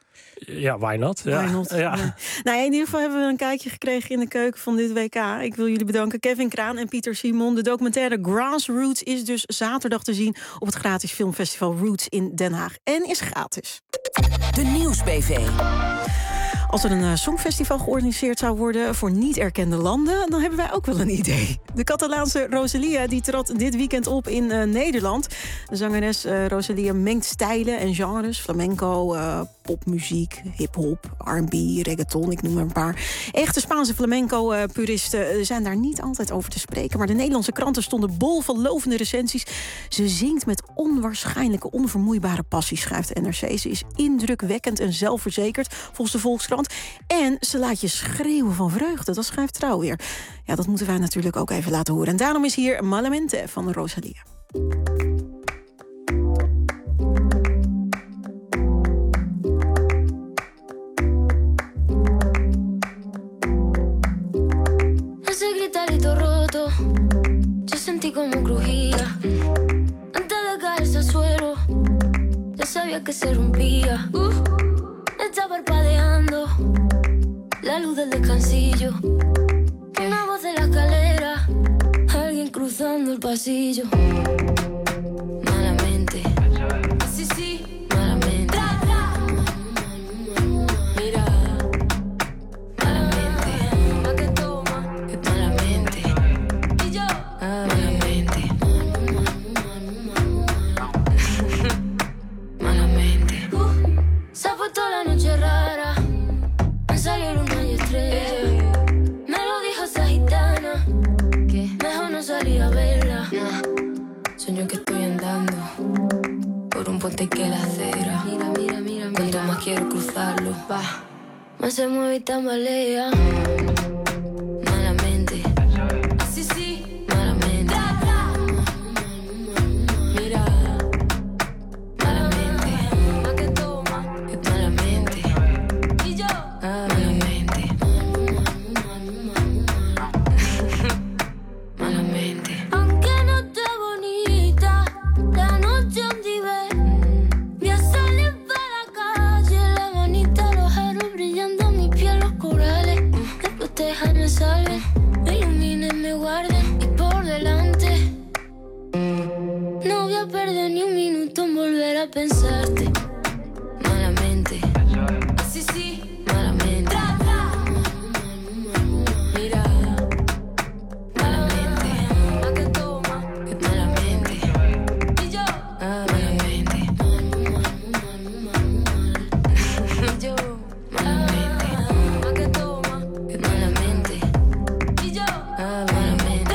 Ja, why not? Ja. Why not? Ja. Ja. Nou, in ieder geval hebben we een kijkje gekregen in de keuken van dit W K. Ik wil jullie bedanken, Kevin Kraan en Pieter Simon. De documentaire Grassroots is dus zaterdag te zien op het gratis filmfestival Roots in Den Haag. En is gratis. De Nieuwsbv. Als er een uh, songfestival georganiseerd zou worden voor niet erkende landen, dan hebben wij ook wel een idee. De Catalaanse Rosalia die trad dit weekend op in uh, Nederland. De zangeres uh, Rosalia mengt stijlen en genres. Flamenco, uh, popmuziek, hip-hop, R en B, reggaeton, ik noem er een paar. Echte Spaanse flamenco-puristen uh, zijn daar niet altijd over te spreken. Maar de Nederlandse kranten stonden bol van lovende recensies. Ze zingt met onwaarschijnlijke, onvermoeibare passie, schrijft de N R C. Ze is indrukwekkend en zelfverzekerd, volgens de Volkskrant. En ze laat je schreeuwen van vreugde, dat schrijft Trouw weer. Ja, dat moeten wij natuurlijk ook even laten horen. En daarom is hier Malamente van Rosalia. Ese gritarito roto, yo sentí como crujía. Antes de caerse al suelo, ya sabía que se rompía. Uh. Está parpadeando la luz del descansillo. Una voz de la escalera, alguien cruzando el pasillo. Malamente, sí, sí, malamente. Mira, malamente, pa' que toma, malamente. Y yo, malamente. Malamente. Uh, se ha puesto la noche rara, me salieron una y estrella. Me lo dijo esa gitana, que mejor no salí a verla. Nah. Sueño que estoy andando por un puente que la acera. Mira, mira, mira, mira. Cuanto más quiero cruzarlo, va, más se mueve y tambalea. Malamente, sí, sí, malamente. Mira, malamente, pa' que toma, malamente. Y yo, malamente. Malamente. Aunque no esté bonita, la noche donde ve, voy a salir para la calle, la manita, los aros brillando, mi piel, los corales. Que protejan, me salven, me iluminen, me guarden. Y por delante, no voy a perder ni un minuto en volver a pensarte. Malamente, así sí, malamente. Mira, malamente, pa' que toma, malamente. Y yo, malamente. Y yo, malamente, pa' que toma, malamente. Y yo, malamente.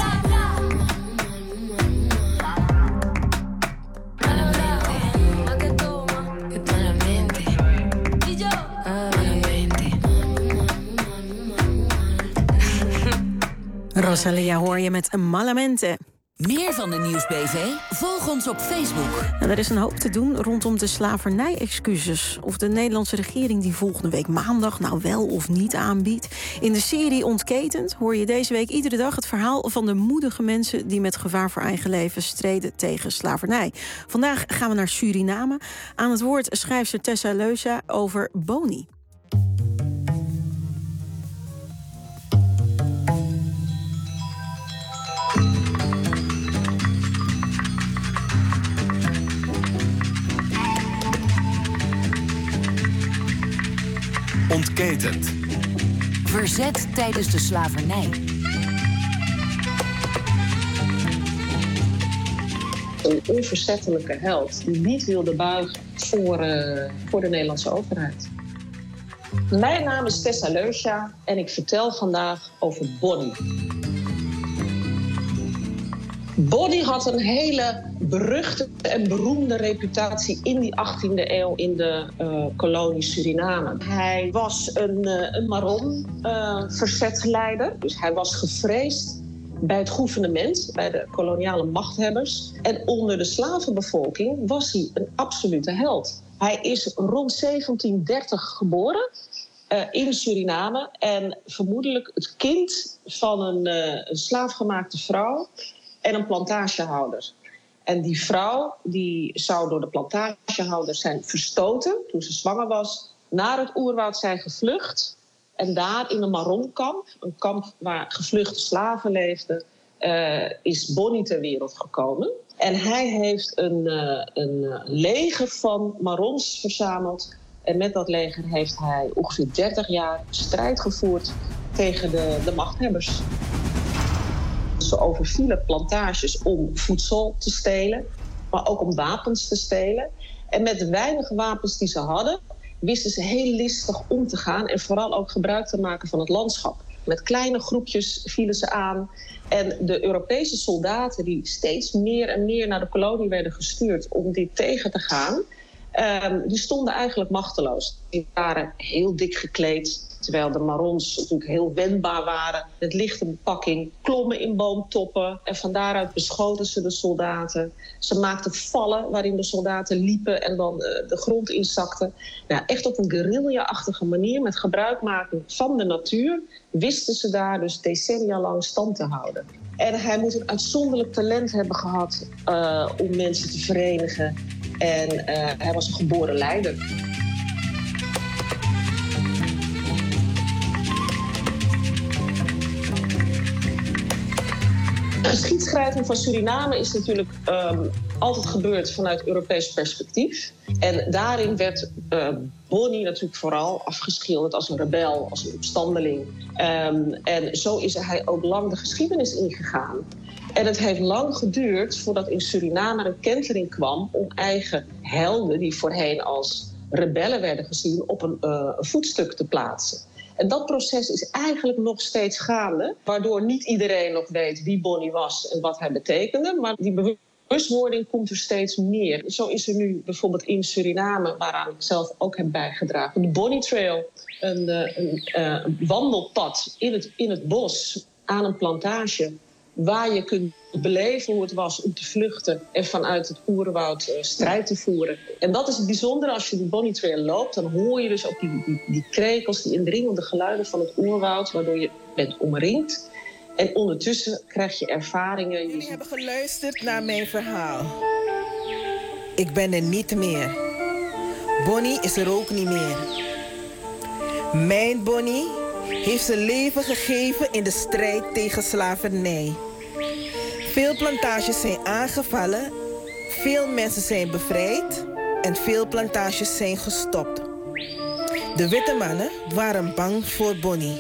Malamente, pa' que toma, malamente. Y yo, malamente. Rosalia hoor je met Malamente. Meer van de Nieuwsbv? Volg ons op Facebook. En er is een hoop te doen rondom de slavernij-excuses. Of de Nederlandse regering die volgende week maandag nou wel of niet aanbiedt. In de serie Ontketend hoor je deze week iedere dag het verhaal van de moedige mensen die met gevaar voor eigen leven streden tegen slavernij. Vandaag gaan we naar Suriname. Aan het woord schrijfster Tessa Leusa over Boni. Ontketend. Verzet tijdens de slavernij. Een onverzettelijke held die niet wilde buigen voor, uh, voor de Nederlandse overheid. Mijn naam is Tessa Leusa en ik vertel vandaag over Boni. Boni had een hele beruchte en beroemde reputatie in die achttiende eeuw in de uh, kolonie Suriname. Hij was een, uh, een Maron uh, verzetsleider, dus hij was gevreesd bij het gouvernement, bij de koloniale machthebbers. En onder de slavenbevolking was hij een absolute held. Hij is rond zeventien dertig geboren uh, in Suriname en vermoedelijk het kind van een, uh, een slaafgemaakte vrouw en een plantagehouder. En die vrouw die zou door de plantagehouder zijn verstoten toen ze zwanger was naar het oerwoud zijn gevlucht. En daar in een Maronkamp, een kamp waar gevluchte slaven leefden, uh, is Bonnie ter wereld gekomen. En hij heeft een, uh, een leger van Marons verzameld. En met dat leger heeft hij ongeveer dertig jaar strijd gevoerd tegen de, de machthebbers. Ze overvielen plantages om voedsel te stelen, maar ook om wapens te stelen. En met de weinige wapens die ze hadden, wisten ze heel listig om te gaan en vooral ook gebruik te maken van het landschap. Met kleine groepjes vielen ze aan. En de Europese soldaten die steeds meer en meer naar de kolonie werden gestuurd om dit tegen te gaan, um, die stonden eigenlijk machteloos. Die waren heel dik gekleed, terwijl de Marons natuurlijk heel wendbaar waren. Met lichte bepakking, klommen in boomtoppen en van daaruit beschoten ze de soldaten. Ze maakten vallen waarin de soldaten liepen en dan uh, de grond inzakten. Nou, echt op een guerrilla-achtige manier met gebruikmaking van de natuur wisten ze daar dus decennia lang stand te houden. En hij moet een uitzonderlijk talent hebben gehad uh, om mensen te verenigen. En uh, hij was een geboren leider. De geschiedschrijving van Suriname is natuurlijk um, altijd gebeurd vanuit Europees perspectief. En daarin werd uh, Bonnie natuurlijk vooral afgeschilderd als een rebel, als een opstandeling. Um, en zo is hij ook lang de geschiedenis ingegaan. En het heeft lang geduurd voordat in Suriname een kentering kwam om eigen helden, die voorheen als rebellen werden gezien, op een, uh, een voetstuk te plaatsen. En dat proces is eigenlijk nog steeds gaande, waardoor niet iedereen nog weet wie Bonnie was en wat hij betekende. Maar die bewustwording komt er steeds meer. Zo is er nu bijvoorbeeld in Suriname, waaraan ik zelf ook heb bijgedragen, de Bonnie Trail, een, een, een wandelpad in het, in het bos aan een plantage, waar je kunt beleven hoe het was om te vluchten en vanuit het oerwoud uh, strijd te voeren. En dat is het bijzondere, als je die Bonnie Trail loopt, dan hoor je dus ook die, die, die krekels, die indringende geluiden van het oerwoud, waardoor je bent omringd. En ondertussen krijg je ervaringen. Jullie hebben geluisterd naar mijn verhaal. Ik ben er niet meer. Bonnie is er ook niet meer. Mijn Bonnie heeft zijn leven gegeven in de strijd tegen slavernij. Veel plantages zijn aangevallen, veel mensen zijn bevrijd en veel plantages zijn gestopt. De witte mannen waren bang voor Bonnie.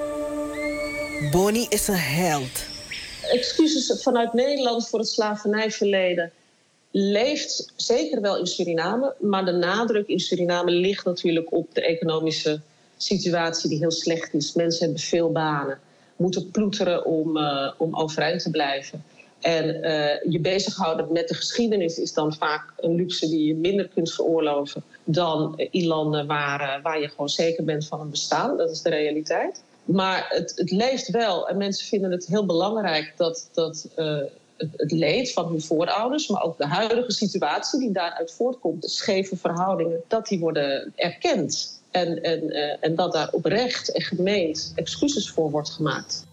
Bonnie is een held. Excuses vanuit Nederland voor het slavernijverleden leeft zeker wel in Suriname, maar de nadruk in Suriname ligt natuurlijk op de economische situatie die heel slecht is. Mensen hebben veel banen, moeten ploeteren om, uh, om overeind te blijven. En uh, je bezighouden met de geschiedenis is dan vaak een luxe die je minder kunt veroorloven dan uh, in landen waar, uh, waar je gewoon zeker bent van een bestaan. Dat is de realiteit. Maar het, het leeft wel en mensen vinden het heel belangrijk dat, dat uh, het, het leed van hun voorouders, maar ook de huidige situatie die daaruit voortkomt, de scheve verhoudingen, dat die worden erkend. En, en, uh, en dat daar oprecht en gemeend excuses voor wordt gemaakt.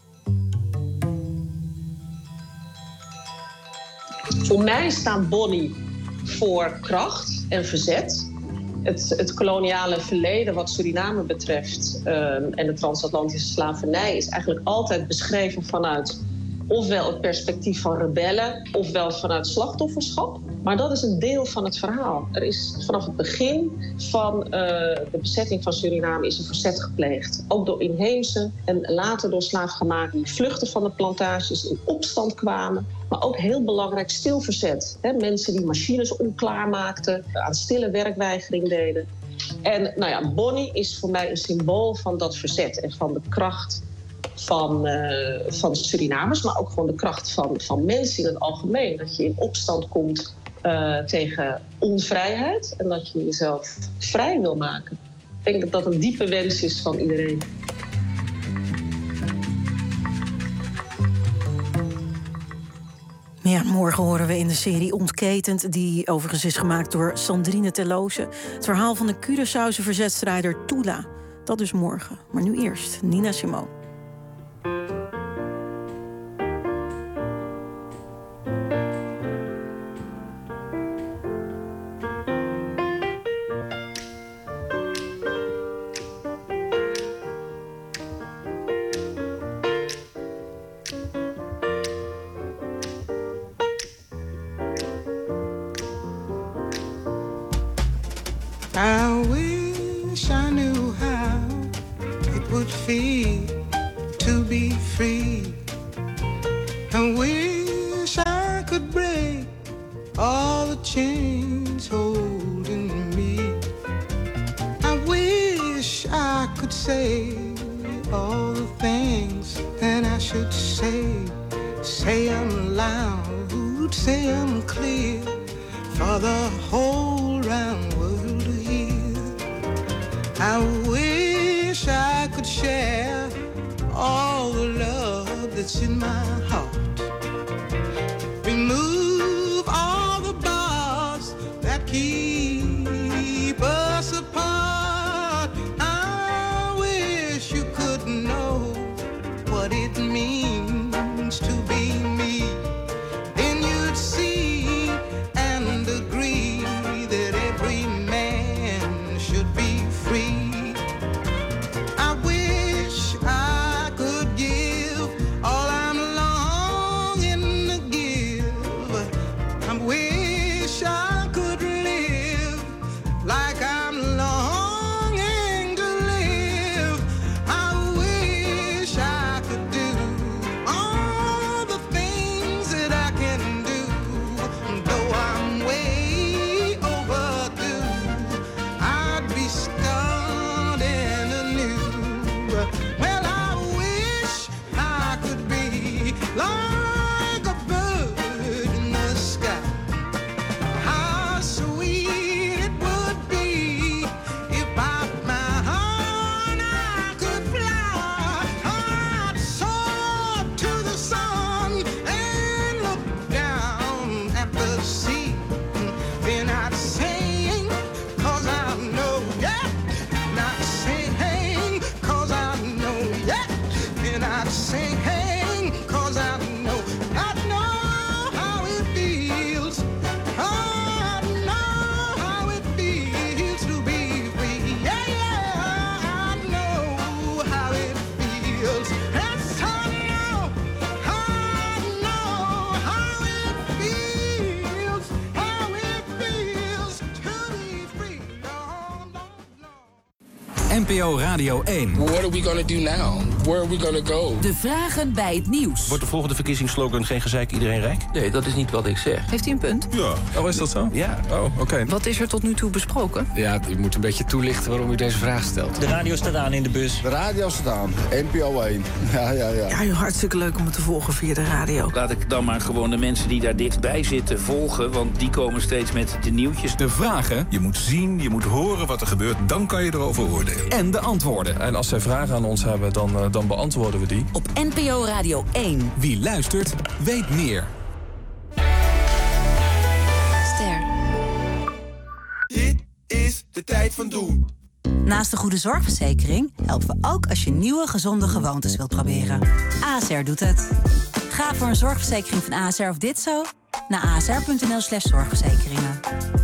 Voor mij staat Bonnie voor kracht en verzet. Het, het koloniale verleden wat Suriname betreft uh, en de transatlantische slavernij is eigenlijk altijd beschreven vanuit ofwel het perspectief van rebellen ofwel vanuit slachtofferschap. Maar dat is een deel van het verhaal. Er is vanaf het begin van uh, de bezetting van Suriname is een verzet gepleegd. Ook door inheemse en later door slaafgemaakten die vluchten van de plantages, in opstand kwamen. Maar ook heel belangrijk stil verzet. Hè? Mensen die machines onklaar maakten, aan stille werkweigering deden. En nou ja, Bonnie is voor mij een symbool van dat verzet en van de kracht van, uh, van Surinamers, maar ook gewoon de kracht van, van mensen in het algemeen. Dat je in opstand komt uh, tegen onvrijheid en dat je jezelf vrij wil maken. Ik denk dat dat een diepe wens is van iedereen. Ja, morgen horen we in de serie Ontketend, die overigens is gemaakt door Sandrine Terloosen, het verhaal van de Curaçaose verzetstrijder Tula. Dat dus morgen. Maar nu eerst Nina Simone. I wish I knew how it would feel to be free. I wish I could break all the chains holding me. I wish I could say all the things that I should say. Say I'm loud, say I'm clear for the whole round world to hear. I wish I could share all the love that's in my heart. Remove all the bars that keep us apart. I wish you could know what it means to be me. Then you'd see and agree that every man should be free. I wish I could give all I'm longing to give. I wish I could live like I'm longing to live. I wish I could do all the things that I can do, though I'm way overdue. I'd be starting anew. Well, I wish I could be like a bird in the sky. How sweet it would be if by my heart I could fly. I'd soar to the sun and look down at the sea. Then I'd sing, cause I know, yeah. Not sing, cause I know, yeah. Then I'd sing, cause I know. I know how it feels. I know how it feels to be free. Yeah, yeah, I know how it feels. Yes, I know, I know how it feels. How it feels to be free. N P O Radio één. What are we gonna do now? Where are we gonna go? De vragen bij het nieuws. Wordt de volgende verkiezingsslogan geen gezeik, iedereen rijk? Nee, dat is niet wat ik zeg. Heeft hij een punt? Ja. Oh, is dat zo? Ja. Oh, oké. Okay. Wat is er tot nu toe besproken? Ja, u moet een beetje toelichten waarom u deze vraag stelt. De radio staat aan in de bus. De radio staat aan. N P O één. Ja, ja, ja. Ja, joh, hartstikke leuk om het te volgen via de radio. Laat ik dan maar gewoon de mensen die daar dichtbij zitten volgen, want die komen steeds met de nieuwtjes. De vragen, je moet zien, je moet horen wat er gebeurt, dan kan je erover oordelen. En de antwoorden. En als zij vragen aan ons hebben, dan, uh, dan beantwoorden we die. Op N P O Radio één. Wie luistert, weet meer. Ster. Dit is de tijd van doen. Naast de goede zorgverzekering helpen we ook als je nieuwe gezonde gewoontes wilt proberen. A S R doet het. Ga voor een zorgverzekering van A S R of dit zo naar a s r punt n l slash zorgverzekeringen.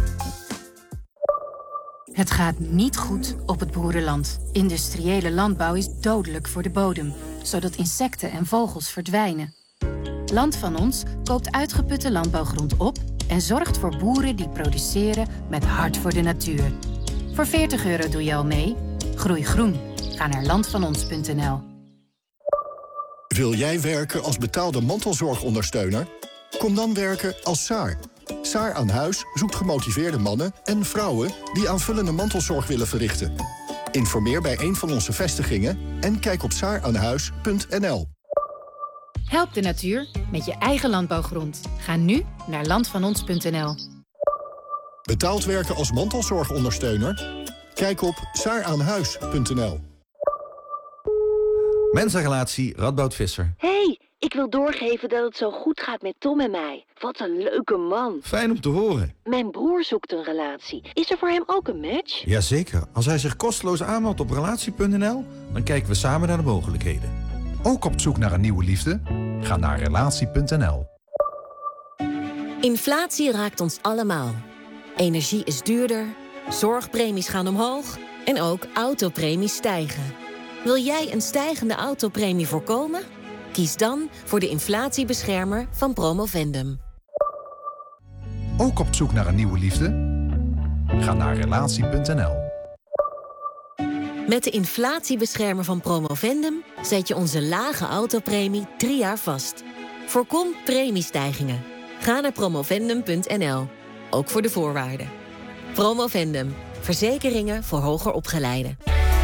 Het gaat niet goed op het boerenland. Industriële landbouw is dodelijk voor de bodem, zodat insecten en vogels verdwijnen. Land van Ons koopt uitgeputte landbouwgrond op en zorgt voor boeren die produceren met hart voor de natuur. Voor veertig euro doe je al mee. Groei groen. Ga naar land van ons punt n l. Wil jij werken als betaalde mantelzorgondersteuner? Kom dan werken als Saar. Saar aan Huis zoekt gemotiveerde mannen en vrouwen die aanvullende mantelzorg willen verrichten. Informeer bij een van onze vestigingen en kijk op saar aan huis punt n l. Help de natuur met je eigen landbouwgrond. Ga nu naar land van ons punt n l. Betaald werken als mantelzorgondersteuner? Kijk op saar aan huis punt n l. Mensenrelatie Radboud Visser. Hey, ik wil doorgeven dat het zo goed gaat met Tom en mij. Wat een leuke man. Fijn om te horen. Mijn broer zoekt een relatie. Is er voor hem ook een match? Jazeker. Als hij zich kosteloos aanmeldt op relatie punt n l... dan kijken we samen naar de mogelijkheden. Ook op zoek naar een nieuwe liefde? Ga naar relatie punt n l. Inflatie raakt ons allemaal. Energie is duurder, zorgpremies gaan omhoog en ook autopremies stijgen. Wil jij een stijgende autopremie voorkomen? Kies dan voor de inflatiebeschermer van Promovendum. Ook op zoek naar een nieuwe liefde? Ga naar relatie punt n l. Met de inflatiebeschermer van Promovendum zet je onze lage autopremie drie jaar vast. Voorkom premiestijgingen. Ga naar promovendum punt n l. Ook voor de voorwaarden. Promovendum. Verzekeringen voor hoger opgeleiden.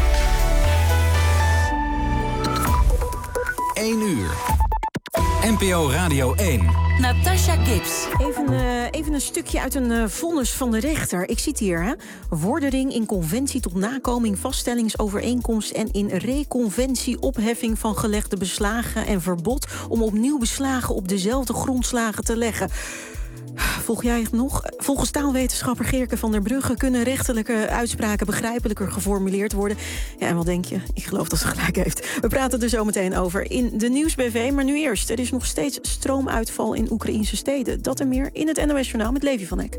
één uur. N P O Radio één. Natasha Gibbs. Even, uh, even een stukje uit een uh, vonnis van de rechter. Ik zit hier, hè. Vordering in conventie tot nakoming vaststellingsovereenkomst en in reconventie opheffing van gelegde beslagen en verbod om opnieuw beslagen op dezelfde grondslagen te leggen. Volg jij het nog? Volgens taalwetenschapper Geerke van der Brugge kunnen rechterlijke uitspraken begrijpelijker geformuleerd worden. Ja, en wat denk je? Ik geloof dat ze gelijk heeft. We praten er zo meteen over in de Nieuwsbv. Maar nu eerst, er is nog steeds stroomuitval in Oekraïnse steden. Dat en meer in het N O S-journaal met Levi van Eck.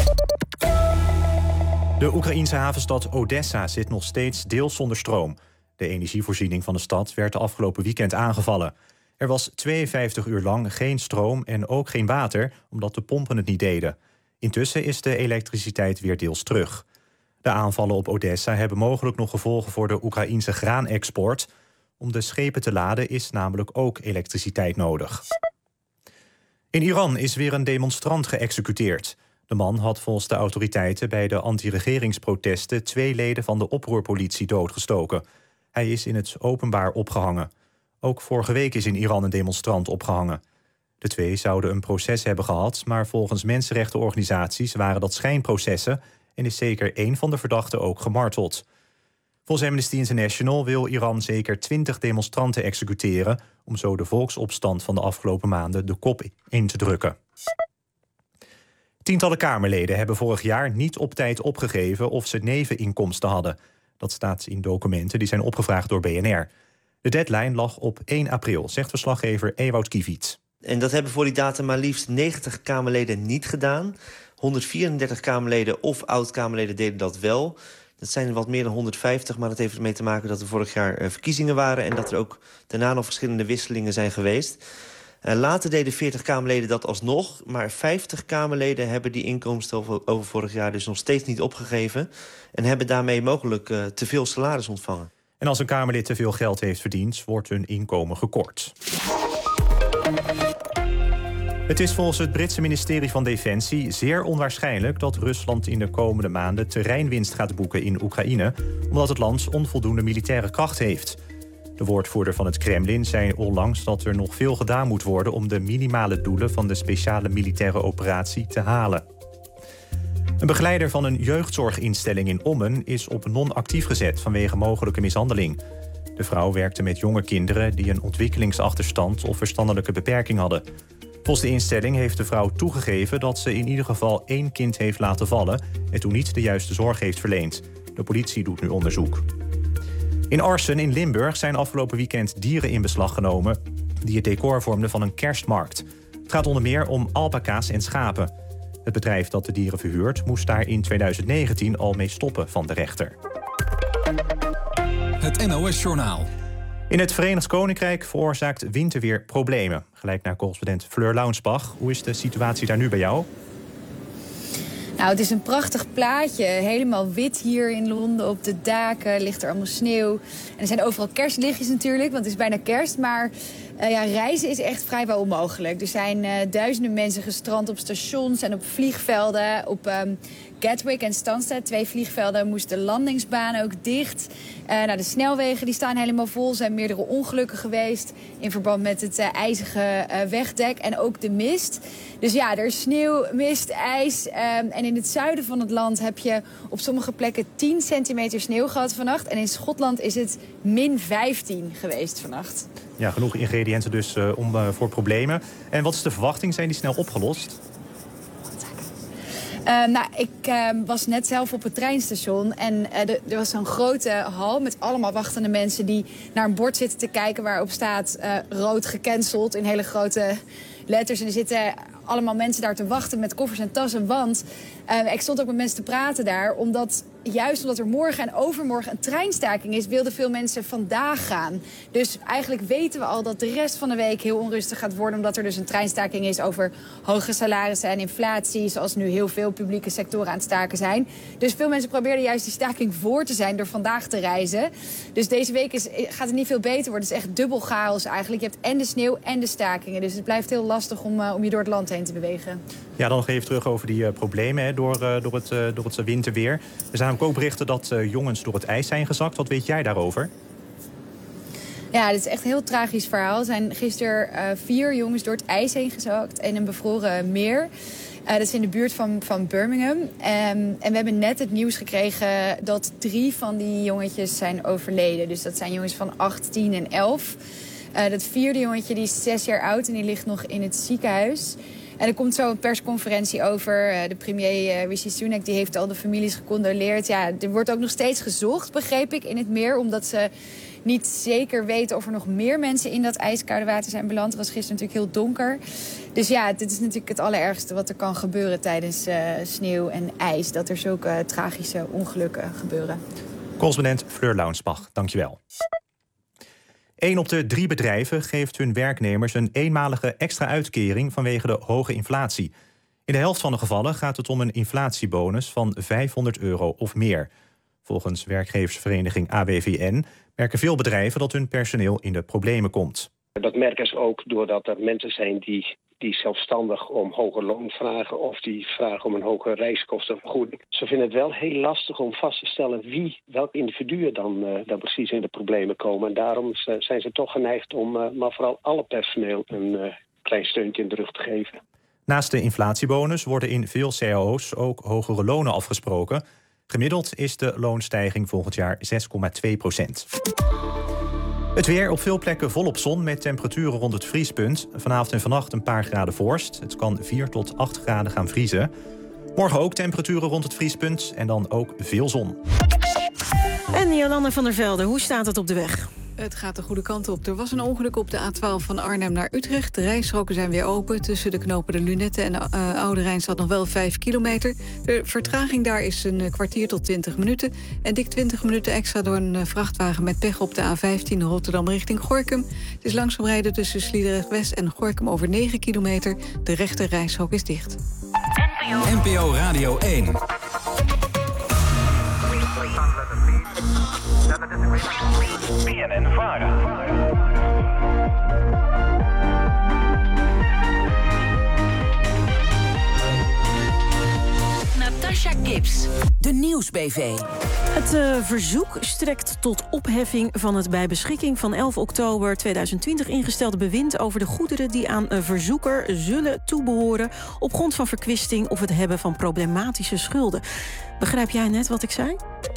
De Oekraïense havenstad Odessa zit nog steeds deels zonder stroom. De energievoorziening van de stad werd de afgelopen weekend aangevallen. Er was tweeënvijftig uur lang geen stroom en ook geen water, omdat de pompen het niet deden. Intussen is de elektriciteit weer deels terug. De aanvallen op Odessa hebben mogelijk nog gevolgen voor de Oekraïense graanexport. Om de schepen te laden is namelijk ook elektriciteit nodig. In Iran is weer een demonstrant geëxecuteerd. De man had volgens de autoriteiten bij de anti-regeringsprotesten twee leden van de oproerpolitie doodgestoken. Hij is in het openbaar opgehangen. Ook vorige week is in Iran een demonstrant opgehangen. De twee zouden een proces hebben gehad, maar volgens mensenrechtenorganisaties waren dat schijnprocessen en is zeker één van de verdachten ook gemarteld. Volgens Amnesty International wil Iran zeker twintig demonstranten executeren om zo de volksopstand van de afgelopen maanden de kop in te drukken. Tientallen Kamerleden hebben vorig jaar niet op tijd opgegeven of ze neveninkomsten hadden. Dat staat in documenten die zijn opgevraagd door B N R. De deadline lag op één april, zegt verslaggever Ewout Kiviet. En dat hebben voor die datum maar liefst negentig Kamerleden niet gedaan. honderdvierendertig Kamerleden of oud-Kamerleden deden dat wel. Dat zijn wat meer dan honderdvijftig, maar dat heeft ermee te maken dat er vorig jaar verkiezingen waren en dat er ook daarna nog verschillende wisselingen zijn geweest. Uh, later deden veertig Kamerleden dat alsnog, maar vijftig Kamerleden hebben die inkomsten over, over vorig jaar dus nog steeds niet opgegeven en hebben daarmee mogelijk uh, te veel salaris ontvangen. En als een Kamerlid te veel geld heeft verdiend, wordt hun inkomen gekort. Het is volgens het Britse ministerie van Defensie zeer onwaarschijnlijk dat Rusland in de komende maanden terreinwinst gaat boeken in Oekraïne, omdat het land onvoldoende militaire kracht heeft. De woordvoerder van het Kremlin zei onlangs dat er nog veel gedaan moet worden om de minimale doelen van de speciale militaire operatie te halen. Een begeleider van een jeugdzorginstelling in Ommen is op non-actief gezet vanwege mogelijke mishandeling. De vrouw werkte met jonge kinderen die een ontwikkelingsachterstand of verstandelijke beperking hadden. Volgens de instelling heeft de vrouw toegegeven dat ze in ieder geval één kind heeft laten vallen en toen niet de juiste zorg heeft verleend. De politie doet nu onderzoek. In Arsen in Limburg zijn afgelopen weekend dieren in beslag genomen die het decor vormden van een kerstmarkt. Het gaat onder meer om alpaca's en schapen. Het bedrijf dat de dieren verhuurt moest daar in tweeduizend negentien al mee stoppen van de rechter. Het N O S-journaal. In het Verenigd Koninkrijk veroorzaakt winterweer problemen. Gelijk naar correspondent Fleur Launsbach. Hoe is de situatie daar nu bij jou? Nou, het is een prachtig plaatje. Helemaal wit hier in Londen. Op de daken ligt er allemaal sneeuw. En er zijn overal kerstlichtjes natuurlijk, want het is bijna kerst. Maar uh, ja, reizen is echt vrijwel onmogelijk. Er zijn uh, duizenden mensen gestrand op stations en op vliegvelden. Op um, Gatwick en Stansted, twee vliegvelden, moesten de landingsbanen ook dicht. Uh, nou, de snelwegen die staan helemaal vol. Er zijn meerdere ongelukken geweest in verband met het uh, ijzige uh, wegdek en ook de mist. Dus ja, er is sneeuw, mist, ijs. Um, en in het zuiden van het land heb je op sommige plekken tien centimeter sneeuw gehad vannacht. En in Schotland is het min vijftien geweest vannacht. Ja, genoeg ingrediënten dus uh, om, uh, voor problemen. En wat is de verwachting? Zijn die snel opgelost? Uh, nou, ik uh, was net zelf op het treinstation en uh, de, er was zo'n grote hal met allemaal wachtende mensen die naar een bord zitten te kijken waarop staat uh, rood gecanceld in hele grote letters. En er zitten allemaal mensen daar te wachten met koffers en tassen. Want uh, ik stond ook met mensen te praten daar. Omdat, juist omdat er morgen en overmorgen een treinstaking is, wilden veel mensen vandaag gaan. Dus eigenlijk weten we al dat de rest van de week heel onrustig gaat worden. Omdat er dus een treinstaking is over hoge salarissen en inflatie. Zoals nu heel veel publieke sectoren aan het staken zijn. Dus veel mensen probeerden juist die staking voor te zijn door vandaag te reizen. Dus deze week is, gaat het niet veel beter worden. Het is echt dubbel chaos eigenlijk. Je hebt en de sneeuw en de stakingen. Dus het blijft heel lastig om, uh, om je door het land heen te bewegen. Ja, dan nog even terug over die uh, problemen hè, door, uh, door, het, uh, door het winterweer. Er zijn ook berichten dat uh, jongens door het ijs zijn gezakt. Wat weet jij daarover? Ja, dit is echt een heel tragisch verhaal. Er zijn gisteren uh, vier jongens door het ijs heen gezakt in een bevroren meer. Uh, dat is in de buurt van, van Birmingham. Um, en we hebben net het nieuws gekregen dat drie van die jongetjes zijn overleden. Dus dat zijn jongens van acht, tien en elf. Uh, dat vierde jongetje die is zes jaar oud en die ligt nog in het ziekenhuis. En er komt zo een persconferentie over. Uh, de premier uh, Rishi Sunak die heeft al de families gecondoleerd. Ja, er wordt ook nog steeds gezocht, begreep ik, in het meer. Omdat ze niet zeker weten of er nog meer mensen in dat ijskoude water zijn beland. Het was gisteren natuurlijk heel donker. Dus ja, dit is natuurlijk het allerergste wat er kan gebeuren tijdens uh, sneeuw en ijs. Dat er zulke uh, tragische ongelukken gebeuren. Correspondent Fleur Launsbach, dankjewel. Eén op de drie bedrijven geeft hun werknemers een eenmalige extra uitkering vanwege de hoge inflatie. In de helft van de gevallen gaat het om een inflatiebonus van vijfhonderd euro of meer. Volgens werkgeversvereniging A B V N merken veel bedrijven dat hun personeel in de problemen komt. Dat merken ze ook doordat er mensen zijn die, die zelfstandig om hoger loon vragen of die vragen om een hogere reiskostenvergoeding. Ze vinden het wel heel lastig om vast te stellen wie, welk individuen dan, uh, dan precies in de problemen komen. En daarom zijn ze toch geneigd om uh, maar vooral alle personeel een uh, klein steuntje in de rug te geven. Naast de inflatiebonus worden in veel C A O's ook hogere lonen afgesproken. Gemiddeld is de loonstijging volgend jaar zes komma twee procent. Het weer op veel plekken volop zon met temperaturen rond het vriespunt. Vanavond en vannacht een paar graden vorst. Het kan vier tot acht graden gaan vriezen. Morgen ook temperaturen rond het vriespunt en dan ook veel zon. En Jolanda van der Velde, hoe staat het op de weg? Het gaat de goede kant op. Er was een ongeluk op de A twaalf van Arnhem naar Utrecht. De rijstroken zijn weer open. Tussen de knopen de Lunetten en de uh, Oude Rijn staat nog wel vijf kilometer. De vertraging daar is een kwartier tot twintig minuten. En dik twintig minuten extra door een vrachtwagen met pech op de A vijftien Rotterdam richting Gorinchem. Het is langzaam rijden tussen Sliedrecht-West en Gorinchem over negen kilometer. De rechte rijstrook is dicht. N P O Radio één. B N N Vara. Natasha Gibbs, de Nieuws-B V. Het uh, verzoek strekt tot opheffing van het bij beschikking van elf oktober tweeduizend twintig ingestelde bewind over de goederen die aan een verzoeker zullen toebehoren op grond van verkwisting of het hebben van problematische schulden. Begrijp jij net wat ik zei?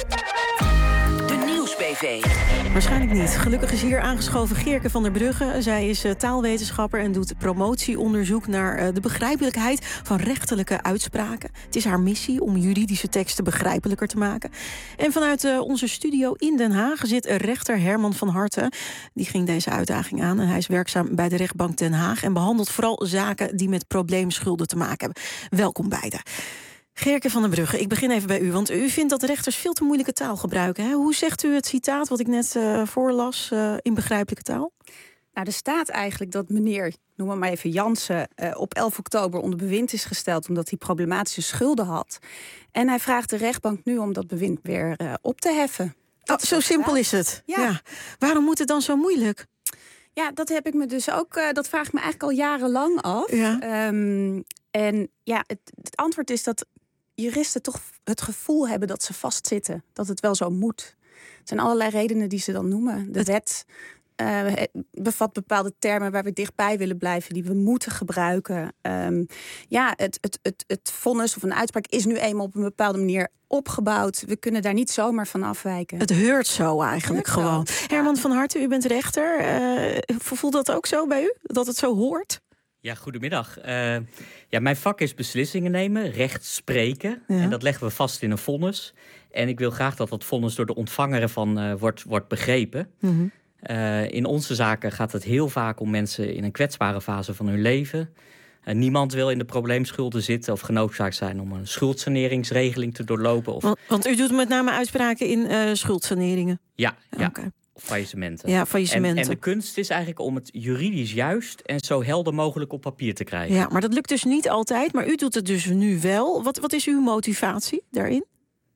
B V. Waarschijnlijk niet. Gelukkig is hier aangeschoven Geerke van der Brugge. Zij is uh, taalwetenschapper en doet promotieonderzoek naar uh, de begrijpelijkheid van rechterlijke uitspraken. Het is haar missie om juridische teksten begrijpelijker te maken. En vanuit uh, onze studio in Den Haag zit rechter Herman van Harten. Die ging deze uitdaging aan en hij is werkzaam bij de rechtbank Den Haag en behandelt vooral zaken die met probleemschulden te maken hebben. Welkom beiden. Geerke van der Brugge, ik begin even bij u, want u vindt dat de rechters veel te moeilijke taal gebruiken. Hè? Hoe zegt u het citaat wat ik net uh, voorlas uh, in begrijpelijke taal? Nou, er staat eigenlijk dat meneer, noem maar, maar even Jansen, uh, op elf oktober onder bewind is gesteld omdat hij problematische schulden had. En hij vraagt de rechtbank nu om dat bewind weer uh, op te heffen. Oh, zo simpel is het. Ja. Ja. Waarom moet het dan zo moeilijk? Ja, dat heb ik me dus ook, uh, dat vraag ik me eigenlijk al jarenlang af. Ja. Um, en ja, het, het antwoord is dat juristen toch het gevoel hebben dat ze vastzitten. Dat het wel zo moet. Er zijn allerlei redenen die ze dan noemen. De wet uh, bevat bepaalde termen waar we dichtbij willen blijven, die we moeten gebruiken. Um, ja, het, het, het, het vonnis of een uitspraak is nu eenmaal op een bepaalde manier opgebouwd. We kunnen daar niet zomaar van afwijken. Het heurt zo eigenlijk heurt gewoon. Zo. Herman van Harten, u bent rechter. Uh, voelt dat ook zo bij u? Dat het zo hoort? Ja, goedemiddag. Uh, ja, mijn vak is beslissingen nemen, recht spreken. Ja. En dat leggen we vast in een vonnis. En ik wil graag dat dat vonnis door de ontvanger ervan uh, wordt, wordt begrepen. Mm-hmm. Uh, in onze zaken gaat het heel vaak om mensen in een kwetsbare fase van hun leven. Uh, niemand wil in de probleemschulden zitten of genoodzaakt zijn om een schuldsaneringsregeling te doorlopen. Of... Want, want u doet met name uitspraken in uh, schuldsaneringen? Ja, ja. Okay. Of faillissementen. Ja, faillissementen. En, en de kunst is eigenlijk om het juridisch juist en zo helder mogelijk op papier te krijgen. Ja, maar dat lukt dus niet altijd. Maar u doet het dus nu wel. Wat, wat is uw motivatie daarin?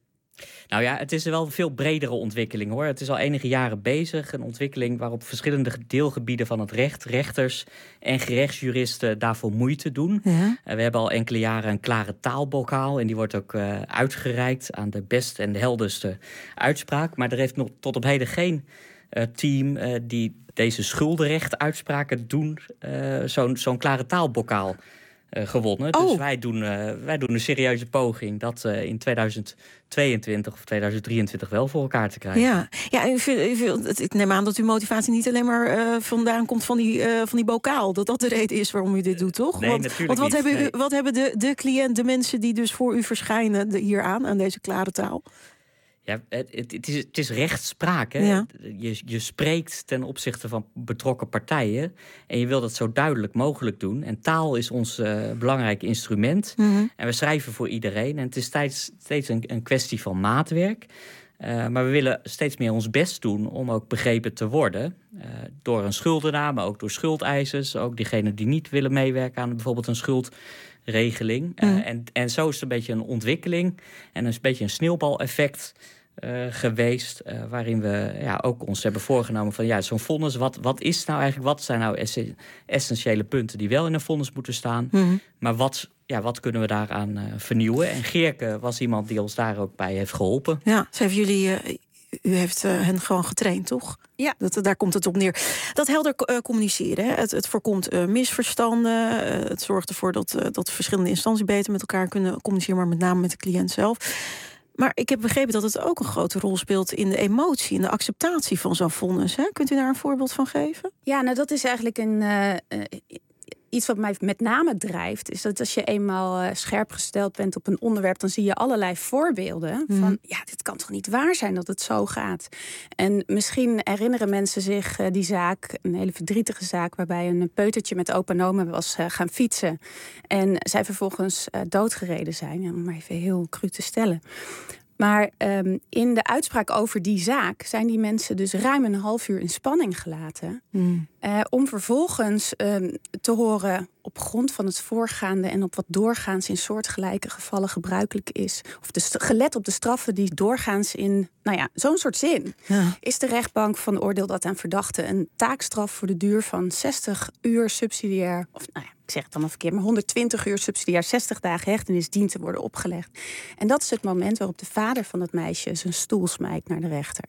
Nou ja, het is wel een veel bredere ontwikkeling, hoor. Het is al enige jaren bezig. Een ontwikkeling waarop verschillende deelgebieden van het recht, rechters en gerechtsjuristen daarvoor moeite doen. Ja. Uh, we hebben al enkele jaren een klare taalbokaal en die wordt ook uh, uitgereikt aan de beste en de helderste uitspraak. Maar er heeft nog tot op heden geen uh, team uh, die deze schuldenrecht-uitspraken doen, uh, zo'n, zo'n klare taalbokaal Uh, gewonnen. Oh. Dus wij doen, uh, wij doen een serieuze poging dat uh, in tweeduizend tweeëntwintig of tweeduizend drieëntwintig wel voor elkaar te krijgen. Ja, ja u vindt, u vindt, ik neem aan dat uw motivatie niet alleen maar uh, vandaan komt van die, uh, van die bokaal. Dat dat de reden is waarom u dit doet, toch? Nee, want, natuurlijk want wat niet. Hebben, nee. wat hebben de, de cliënt, de mensen die dus voor u verschijnen de, hier aan, aan deze klare taal? Ja, het, het, is, het is rechtspraak. Hè? Ja. Je, je spreekt ten opzichte van betrokken partijen. En je wil dat zo duidelijk mogelijk doen. En taal is ons uh, belangrijk instrument. Mm-hmm. En we schrijven voor iedereen. En het is steeds, steeds een, een kwestie van maatwerk. Uh, maar we willen steeds meer ons best doen om ook begrepen te worden. Uh, door een schuldenaar, maar ook door schuldeisers. Ook diegenen die niet willen meewerken aan bijvoorbeeld een schuldregeling. Mm. Uh, en, en zo is het een beetje een ontwikkeling. En een beetje een sneeuwbaleffect Uh, geweest, uh, waarin we ja, ook ons hebben voorgenomen van ja, zo'n vonnis, wat, wat is nou eigenlijk, wat zijn nou ess- essentiële punten die wel in een vonnis moeten staan, mm-hmm. maar wat, ja, wat kunnen we daaraan uh, vernieuwen? En Geerke was iemand die ons daar ook bij heeft geholpen. Ja, ze hebben jullie, uh, u heeft uh, hen gewoon getraind, toch? Ja. Dat, daar komt het op neer. Dat helder uh, communiceren, hè? Het, het voorkomt uh, misverstanden, uh, het zorgt ervoor dat, uh, dat verschillende instanties beter met elkaar kunnen communiceren, maar met name met de cliënt zelf. Maar ik heb begrepen dat het ook een grote rol speelt in de emotie, in de acceptatie van zo'n vonnis. Hè? Kunt u daar een voorbeeld van geven? Ja, nou dat is eigenlijk een, uh, uh, iets wat mij met name drijft. Is dat als je eenmaal uh, scherp gesteld bent op een onderwerp, dan zie je allerlei voorbeelden mm. van ja, dit kan toch niet waar zijn dat het zo gaat. En misschien herinneren mensen zich uh, die zaak, een hele verdrietige zaak, waarbij een peutertje met opa en oma was uh, gaan fietsen. En zij vervolgens uh, doodgereden zijn, om maar even heel cru te stellen. Maar um, in de uitspraak over die zaak zijn die mensen dus ruim een half uur in spanning gelaten. Mm. Uh, om vervolgens um, te horen op grond van het voorgaande en op wat doorgaans in soortgelijke gevallen gebruikelijk is. Of de st- gelet op de straffen die doorgaans in, nou ja, zo'n soort zin. Ja. Is de rechtbank van oordeel dat aan verdachte een taakstraf voor de duur van zestig uur subsidiair, of nou ja, ik zeg het dan al verkeerd, maar honderdtwintig uur subsidiair, zestig dagen hechtenis dient te worden opgelegd. En dat is het moment waarop de vader van het meisje zijn stoel smijt naar de rechter.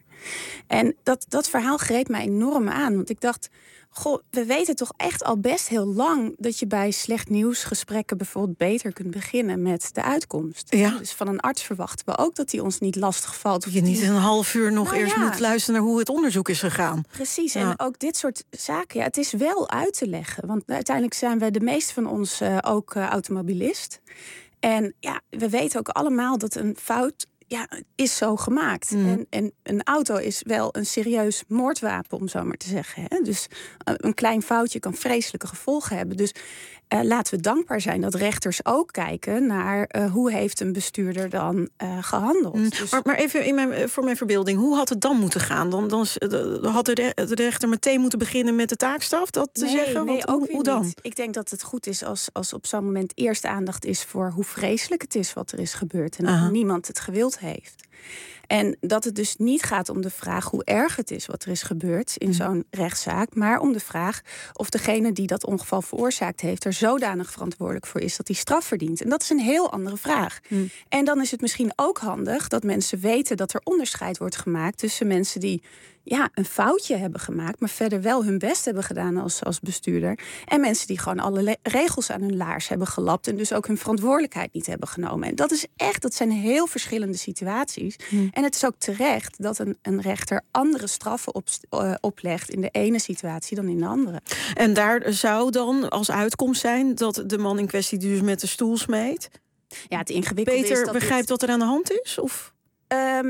En dat, dat verhaal greep mij enorm aan, want ik dacht, goh, we weten toch echt al best heel lang dat je bij slecht nieuwsgesprekken bijvoorbeeld beter kunt beginnen met de uitkomst. Ja. Dus van een arts verwachten we ook dat hij ons niet lastig valt. Of je niet een half uur nog nou, eerst ja. moet luisteren naar hoe het onderzoek is gegaan. Precies, ja. En ook dit soort zaken, ja, het is wel uit te leggen. Want uiteindelijk zijn we, de meeste van ons, uh, ook uh, automobilist. En ja, we weten ook allemaal dat een fout ja, is zo gemaakt. Mm. En, en een auto is wel een serieus moordwapen, om zo maar te zeggen. Hè? Dus uh, een klein foutje kan vreselijke gevolgen hebben. Dus uh, laten we dankbaar zijn dat rechters ook kijken naar uh, hoe heeft een bestuurder dan uh, gehandeld. Mm. Dus maar, maar even in mijn, voor mijn verbeelding, hoe had het dan moeten gaan? Dan, dan, dan had de, de rechter meteen moeten beginnen met de taakstraf, dat te nee, zeggen? Nee, Wat, ook hoe, hoe dan? Niet. Ik denk dat het goed is als, als op zo'n moment eerst aandacht is voor hoe vreselijk het is wat er is gebeurd. En dat niemand het gewild heeft. En dat het dus niet gaat om de vraag hoe erg het is wat er is gebeurd in zo'n rechtszaak, maar om de vraag of degene die dat ongeval veroorzaakt heeft er zodanig verantwoordelijk voor is dat hij straf verdient. En dat is een heel andere vraag. Hmm. En dan is het misschien ook handig dat mensen weten dat er onderscheid wordt gemaakt tussen mensen die ja, een foutje hebben gemaakt, maar verder wel hun best hebben gedaan als, als bestuurder. En mensen die gewoon alle le- regels aan hun laars hebben gelapt en dus ook hun verantwoordelijkheid niet hebben genomen. En dat is echt, dat zijn heel verschillende situaties. Hmm. En het is ook terecht dat een, een rechter andere straffen op, uh, oplegt in de ene situatie dan in de andere. En daar zou dan als uitkomst zijn dat de man in kwestie dus met de stoel smeet? Ja, het ingewikkelde Peter is dat begrijpt dit... wat er aan de hand is? Of? Um,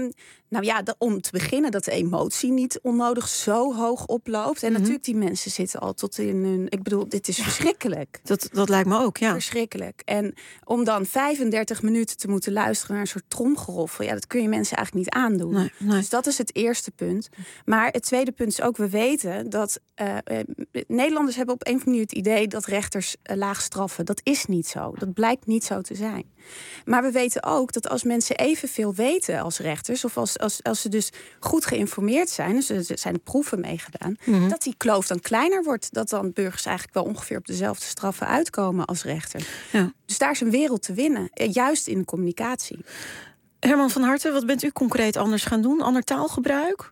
Nou ja, de, om te beginnen dat de emotie niet onnodig zo hoog oploopt. En mm-hmm. natuurlijk, die mensen zitten al tot in hun... Ik bedoel, dit is ja. verschrikkelijk. Dat, dat lijkt me ook, ja. Verschrikkelijk. En om dan vijfendertig minuten te moeten luisteren naar een soort tromgeroffel... ja, dat kun je mensen eigenlijk niet aandoen. Nee, nee. Dus dat is het eerste punt. Maar het tweede punt is ook, we weten dat... Uh, uh, Nederlanders hebben op een of andere manier het idee dat rechters uh, laag straffen. Dat is niet zo. Dat blijkt niet zo te zijn. Maar we weten ook dat als mensen evenveel weten als rechters... of als, als, als ze dus goed geïnformeerd zijn... dus er zijn proeven meegedaan... Mm-hmm. dat die kloof dan kleiner wordt. Dat dan burgers eigenlijk wel ongeveer op dezelfde straffen uitkomen als rechter. Ja. Dus daar is een wereld te winnen. Juist in de communicatie. Herman van Harten, wat bent u concreet anders gaan doen? Ander taalgebruik?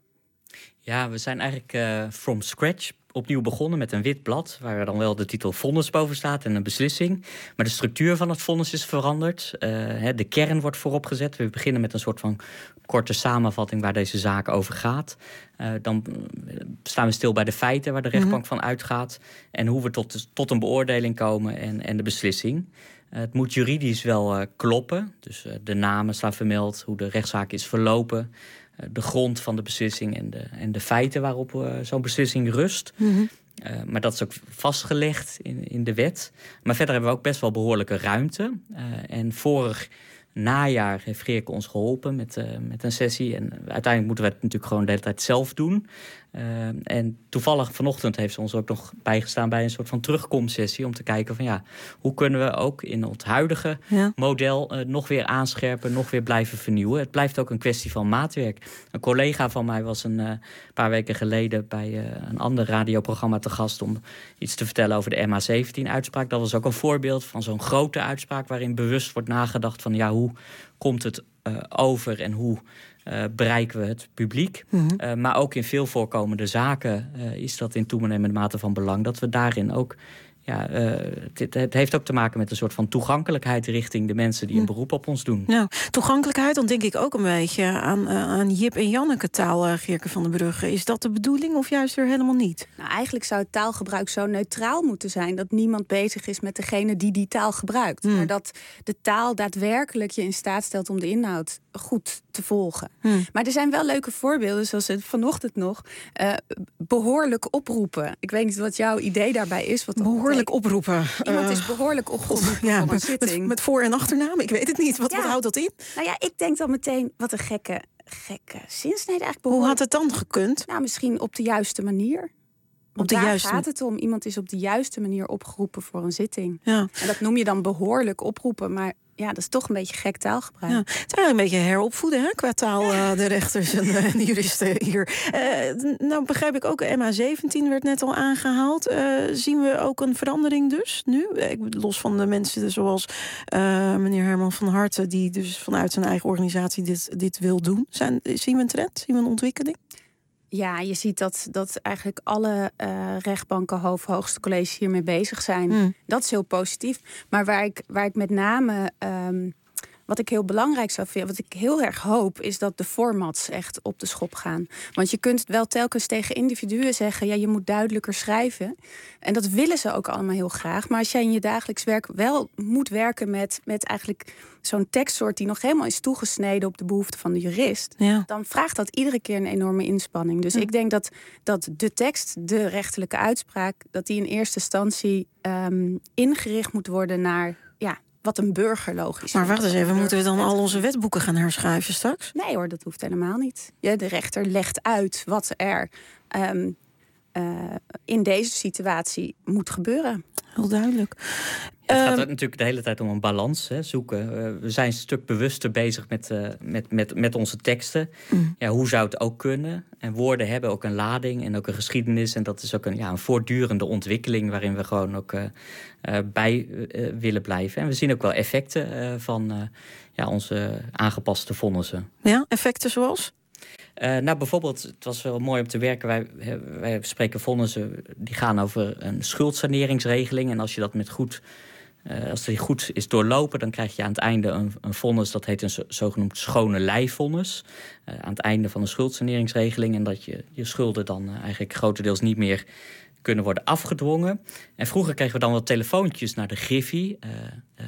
Ja, we zijn eigenlijk uh, from scratch... opnieuw begonnen met een wit blad... waar dan wel de titel vonnis boven staat en een beslissing. Maar de structuur van het vonnis is veranderd. Uh, de kern wordt voorop gezet. We beginnen met een soort van korte samenvatting... waar deze zaak over gaat. Uh, dan staan we stil bij de feiten waar de rechtbank mm-hmm. van uitgaat... en hoe we tot, tot een beoordeling komen en, en de beslissing. Uh, het moet juridisch wel uh, kloppen. Dus uh, de namen staan vermeld, hoe de rechtszaak is verlopen... de grond van de beslissing en de, en de feiten waarop uh, zo'n beslissing rust. Mm-hmm. Uh, maar dat is ook vastgelegd in, in de wet. Maar verder hebben we ook best wel behoorlijke ruimte. Uh, en vorig najaar heeft Geerke ons geholpen met, uh, met een sessie. En uiteindelijk moeten we het natuurlijk gewoon de hele tijd zelf doen. Uh, en toevallig vanochtend heeft ze ons ook nog bijgestaan bij een soort van terugkomsessie... om te kijken van ja, hoe kunnen we ook in het huidige ja. model... Uh, nog weer aanscherpen, nog weer blijven vernieuwen. Het blijft ook een kwestie van maatwerk. Een collega van mij was een uh, paar weken geleden... bij uh, een ander radioprogramma te gast... om iets te vertellen over de M A zeventien-uitspraak. Dat was ook een voorbeeld van zo'n grote uitspraak... waarin bewust wordt nagedacht van ja, hoe komt het uh, over en hoe... Uh, bereiken we het publiek. Mm-hmm. Uh, maar ook in veel voorkomende zaken uh, is dat in toenemende mate van belang... dat we daarin ook... Ja, uh, het, het heeft ook te maken met een soort van toegankelijkheid... richting de mensen die een beroep op ons doen. Nou, toegankelijkheid, dan denk ik ook een beetje aan, uh, aan Jip en Janneke taal, uh, Geerke van der Brugge. Is dat de bedoeling of juist weer helemaal niet? Nou, eigenlijk zou het taalgebruik zo neutraal moeten zijn... dat niemand bezig is met degene die die taal gebruikt. Mm. Maar dat de taal daadwerkelijk je in staat stelt om de inhoud goed te volgen. Mm. Maar er zijn wel leuke voorbeelden, zoals het vanochtend nog... Uh, behoorlijk oproepen. Ik weet niet wat jouw idee daarbij is. Wat behoorlijk oproepen. Iemand is behoorlijk opgeroepen ja, voor een zitting. Met, met voor- en achternaam, ik weet het niet. Wat, ja. wat houdt dat in? Nou ja, ik denk dan meteen, wat een gekke, gekke zinsnede eigenlijk. Hoe had het dan gekund? Nou, misschien op de juiste manier. Want op de daar juiste... gaat het om. Iemand is op de juiste manier opgeroepen voor een zitting. Ja. En dat noem je dan behoorlijk oproepen, maar... Ja, dat is toch een beetje gek taalgebruik. Ja, het is eigenlijk een beetje heropvoeden, hè, qua taal, uh, de rechters en uh, de juristen hier. Uh, nou begrijp ik ook, M A zeventien werd net al aangehaald. Uh, zien we ook een verandering dus nu? Ik, los van de mensen zoals uh, meneer Herman van Harten... die dus vanuit zijn eigen organisatie dit, dit wil doen. Zijn, zien we een trend? Zien we een ontwikkeling? Ja, je ziet dat, dat eigenlijk alle uh, rechtbanken, Hof, Hoogste College hiermee bezig zijn. Mm. Dat is heel positief. Maar waar ik, waar ik met name... Um, wat ik heel belangrijk zou vinden, wat ik heel erg hoop... is dat de formats echt op de schop gaan. Want je kunt wel telkens tegen individuen zeggen... ja, je moet duidelijker schrijven. En dat willen ze ook allemaal heel graag. Maar als jij in je dagelijks werk wel moet werken met, met eigenlijk... zo'n tekstsoort die nog helemaal is toegesneden... op de behoeften van de jurist... Ja. dan vraagt dat iedere keer een enorme inspanning. Dus ja. ik denk dat, dat de tekst, de rechterlijke uitspraak... dat die in eerste instantie um, ingericht moet worden naar... ja, wat een burger logisch. Maar wacht eens even, moeten we dan al onze wetboeken gaan herschrijven straks? Nee hoor, dat hoeft helemaal niet. Ja, de rechter legt uit wat er um, uh, in deze situatie moet gebeuren. Heel duidelijk. Het gaat er natuurlijk de hele tijd om een balans hè, zoeken. Uh, we zijn een stuk bewuster bezig met, uh, met, met, met onze teksten. Mm. Ja, hoe zou het ook kunnen? En woorden hebben ook een lading en ook een geschiedenis. En dat is ook een, ja, een voortdurende ontwikkeling... waarin we gewoon ook uh, uh, bij uh, willen blijven. En we zien ook wel effecten uh, van uh, ja, onze aangepaste vonnissen. Ja, effecten zoals? Uh, nou, bijvoorbeeld, het was wel mooi om te werken. Wij, wij spreken vonnissen die gaan over een schuldsaneringsregeling. En als je dat met goed... Uh, als die goed is doorlopen, dan krijg je aan het einde een, een vonnis... dat heet een zogenoemd schone lijvonnis. Uh, aan het einde van een schuldsaneringsregeling. En dat je, je schulden dan uh, eigenlijk grotendeels niet meer kunnen worden afgedwongen. En vroeger kregen we dan wel telefoontjes naar de Griffie. Uh, uh,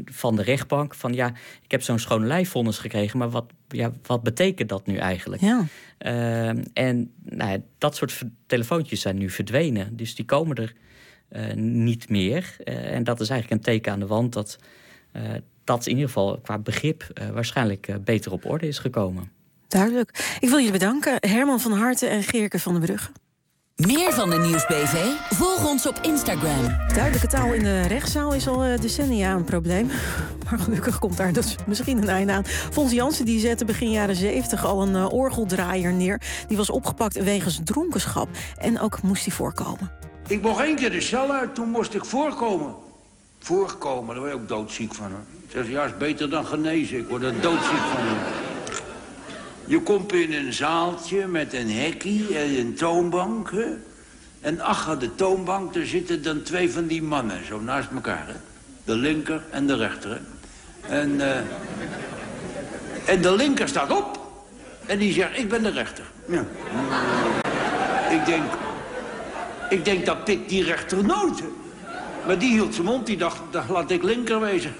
van de rechtbank. Van ja, ik heb zo'n schoon lijfvonnis gekregen, maar wat, ja, wat betekent dat nu eigenlijk? Ja. Uh, en nou ja, dat soort v- telefoontjes zijn nu verdwenen. Dus die komen er uh, niet meer. Uh, en dat is eigenlijk een teken aan de wand dat uh, dat in ieder geval qua begrip uh, waarschijnlijk uh, beter op orde is gekomen. Duidelijk. Ik wil jullie bedanken, Herman van Harten en Geerke van den Brugge. Meer van de Nieuwsbv? Volg ons op Instagram. Duidelijke taal in de rechtszaal is al decennia een probleem. Maar gelukkig komt daar dus misschien een einde aan. Fons Jansen die zette begin jaren zeventig al een uh, orgeldraaier neer. Die was opgepakt wegens dronkenschap. En ook moest hij voorkomen. Ik mocht één keer de cel uit, toen moest ik voorkomen. Voorkomen, daar word je ook doodziek van. Hoor. Zeg ja, is beter dan genezen. Ik word er doodziek van. Hoor. Je komt in een zaaltje met een hekkie en een toonbank. Hè? En achter de toonbank, daar zitten dan twee van die mannen, zo naast elkaar. Hè? De linker en de rechter. Hè? En, uh, en de linker staat op en die zegt, ik ben de rechter. Ja. ik, denk, ik denk, dat pikt die rechter nooit. Hè? Maar die hield zijn mond, die dacht, laat ik linker wezen.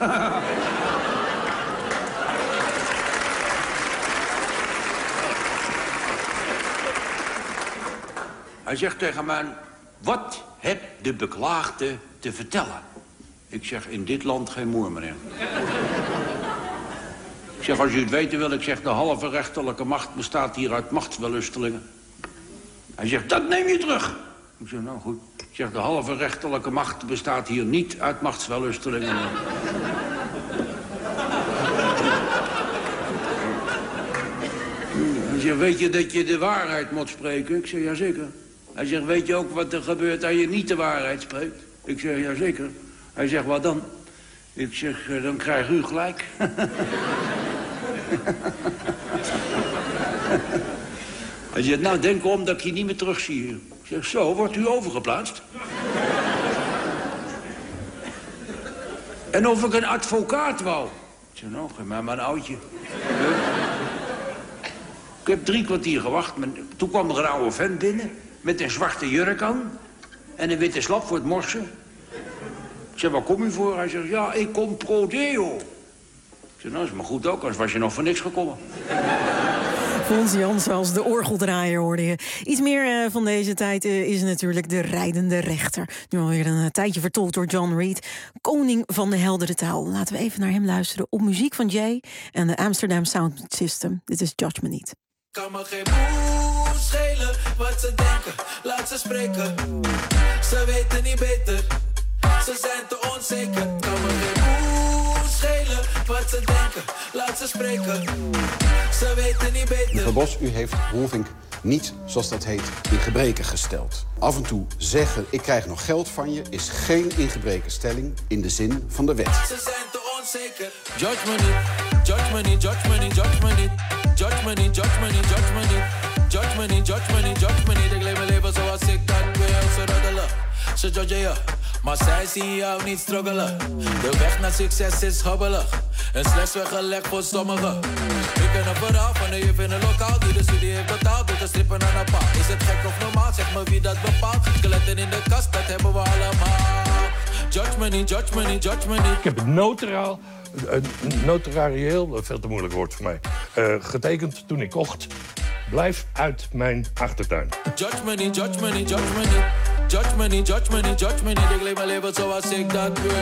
Hij zegt tegen mij, wat heeft de beklaagde te vertellen? Ik zeg, in dit land geen moer, meneer. Ik zeg, als u het weten wil, ik zeg, de halve rechterlijke macht bestaat hier uit machtswellustelingen. Hij zegt, dat neem je terug. Ik zeg, nou goed. Ik zeg, de halve rechterlijke macht bestaat hier niet uit machtswellustelingen. Hij zegt, weet je dat je de waarheid moet spreken? Ik zeg, jazeker. Hij zegt, weet je ook wat er gebeurt als je niet de waarheid spreekt? Ik zeg, jazeker. Hij zegt, wat dan? Ik zeg, dan krijgt u gelijk. Hij zegt, nou, denk om dat ik je niet meer terugzie hier. Ik zeg, zo, wordt u overgeplaatst? En of ik een advocaat wou? Ik zeg, nou, geef mij maar een oudje. Ik heb drie kwartier gewacht. Maar toen kwam er een oude vent binnen met een zwarte jurk aan en een witte slap voor het morsen. Ik zeg, waar kom u voor? Hij zegt, ja, ik kom pro deo. Ik zeg, nou, is maar goed ook, anders was je nog voor niks gekomen. Fons Jansen als de orgeldraaier hoorde je. Iets meer uh, van deze tijd uh, is natuurlijk de rijdende rechter. Nu alweer een uh, tijdje vertolkt door John Reed. Koning van de heldere taal. Laten we even naar hem luisteren op muziek van Jay en de Amsterdam Sound System. Dit is Judge Me Niet. Kan me geen moe schelen wat ze denken, laat ze spreken. Ze weten niet beter, ze zijn te onzeker. Kan me geen moe schelen wat ze denken, laat ze spreken. Ze weten niet beter. Mevrouw Bos, u heeft Roelvink niet, zoals dat heet, in gebreken gesteld. Af en toe zeggen, ik krijg nog geld van je, is geen ingebrekenstelling in de zin van de wet. Ze zijn te onzeker. Judge me niet, judge me niet, judge me niet, judge me niet. Judge me niet, judge me niet, judge me niet. Judge me niet, judge me niet, judge me niet. Ik leef mijn leven zoals ik dat wil, ze roddelen. Ze judgen je, maar zij zien jou niet struggelen. De weg naar succes is hobbelig en slechts weggelegd voor sommigen. Ik ken een verhaal van de juf in een lokaal die de studie heeft betaald door te strippen aan een paal. Is het gek of normaal? Zeg me wie dat bepaalt. Skeletten in de kast, dat hebben we allemaal. Judge me niet, judge me niet, judge me niet. Ik heb het notariaal, uh, notarieel, veel te moeilijk woord voor mij, uh, getekend toen ik kocht. Blijf uit mijn achtertuin. Judge me niet, judge me niet, judge me niet. Judge me niet, judge me niet, judge me niet. Ik leef mijn leven zoals ik dat wil.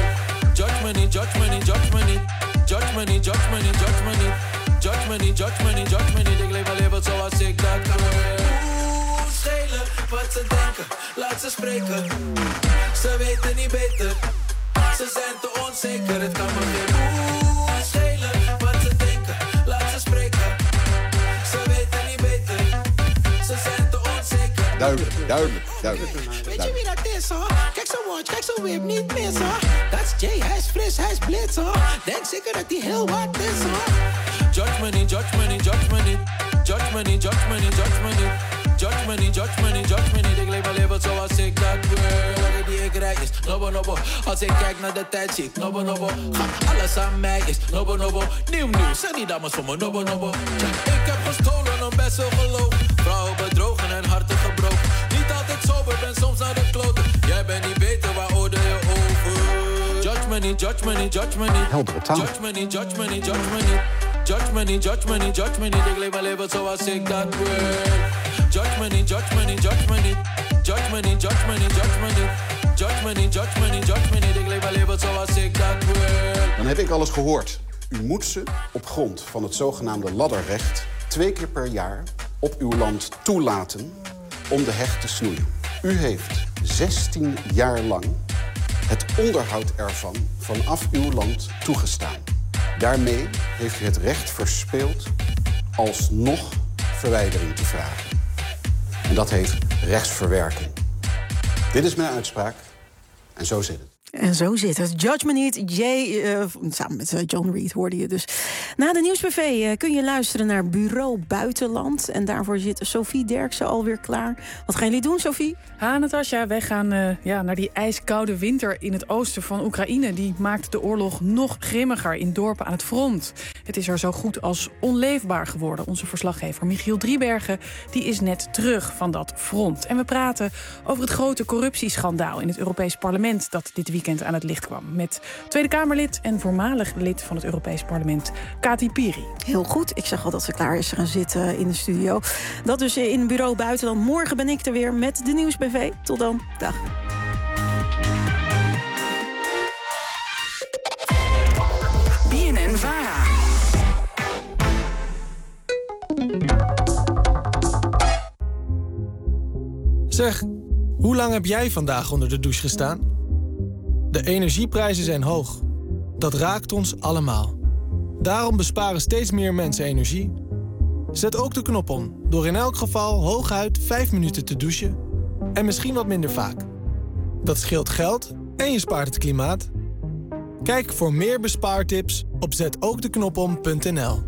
Judge me niet, judge me niet, judge me niet. Judge me niet, judge me niet, judge me niet. Judge me niet, judge me niet, judge me niet. Ik leef mijn leven zoals ik dat wil. Oeh, schelen wat ze denken, laat ze spreken. Ze weten niet beter, ze zijn te onzeker. Het kan me geen oeh, schelen wat ze denken, laat ze spreken. Ze weten niet beter, ze zijn te onzeker. Duidelijk, duidelijk, duidelijk. Weet je wie dat is, hoor? Kijk zo'n watch, kijk zo'n whip, niet mis, hoor. Dat is Jay, hij is fris, hij is blitz, hoor. Denk zeker dat hij heel wat is, hoor. Judge me niet, judge me niet, judge me niet. Judge me niet, judge me niet, judge me niet. Judge me niet, judge me niet, judge me niet. Ik leef mijn leven zoals ik dat wil. Welke die ik rijd is nobbo nobbo. Als ik kijk naar de tijd zie ik nobbo nobbo. Alles aan mij is nobbo nobbo. Nieuw nieuw, zijn die dames voor me nobbo nobbo. Ik heb gestolen om best wel geloof. Vrouwen bedrogen en harten gebroken. Niet altijd sober, ben soms naar de kloten. Jij bent niet beter, waar oordeel je over? Judge me me niet, judge me niet, judge me niet. Heldere taal. Judge me niet, judge me niet, judge me niet. Judge me niet, judge me niet, judge me niet. Ik leef mijn leven zoals ik dat wil. Judge me niet, judge me niet, judge me niet. Judge me niet, judge me niet, judge me niet. Judge me niet, judge me niet, judge me niet. Ik leef mijn leven zoals ik dat wil. Dan heb ik alles gehoord. U moet ze op grond van het zogenaamde ladderrecht twee keer per jaar op uw land toelaten om de heg te snoeien. U heeft zestien jaar lang het onderhoud ervan vanaf uw land toegestaan. Daarmee heeft u het recht verspeeld alsnog verwijdering te vragen. En dat heet rechtsverwerking. Dit is mijn uitspraak en zo zit het. En zo zit het. Judge me niet, Jay, uh, samen met uh, John Reed hoorde je dus. Na de Nieuwsbv uh, kun je luisteren naar Bureau Buitenland. En daarvoor zit Sophie Derksen alweer klaar. Wat gaan jullie doen, Sophie? Ha, Natasja, wij gaan uh, ja, naar die ijskoude winter in het oosten van Oekraïne. Die maakt de oorlog nog grimmiger in dorpen aan het front. Het is er zo goed als onleefbaar geworden. Onze verslaggever Michiel Driebergen die is net terug van dat front. En we praten over het grote corruptieschandaal in het Europees Parlement dat dit weekend aan het licht kwam. Met Tweede Kamerlid en voormalig lid van het Europees Parlement, Kati Piri. Heel goed. Ik zag al dat ze klaar is gaan zitten in de studio. Dat dus in Bureau Buitenland. Morgen ben ik er weer met de Nieuwsbv. Tot dan. Dag. B N N Vara. Zeg, hoe lang heb jij vandaag onder de douche gestaan? De energieprijzen zijn hoog. Dat raakt ons allemaal. Daarom besparen steeds meer mensen energie. Zet ook de knop om, door in elk geval hooguit vijf minuten te douchen. En misschien wat minder vaak. Dat scheelt geld en je spaart het klimaat. Kijk voor meer bespaartips op zet ook de knop om punt n l.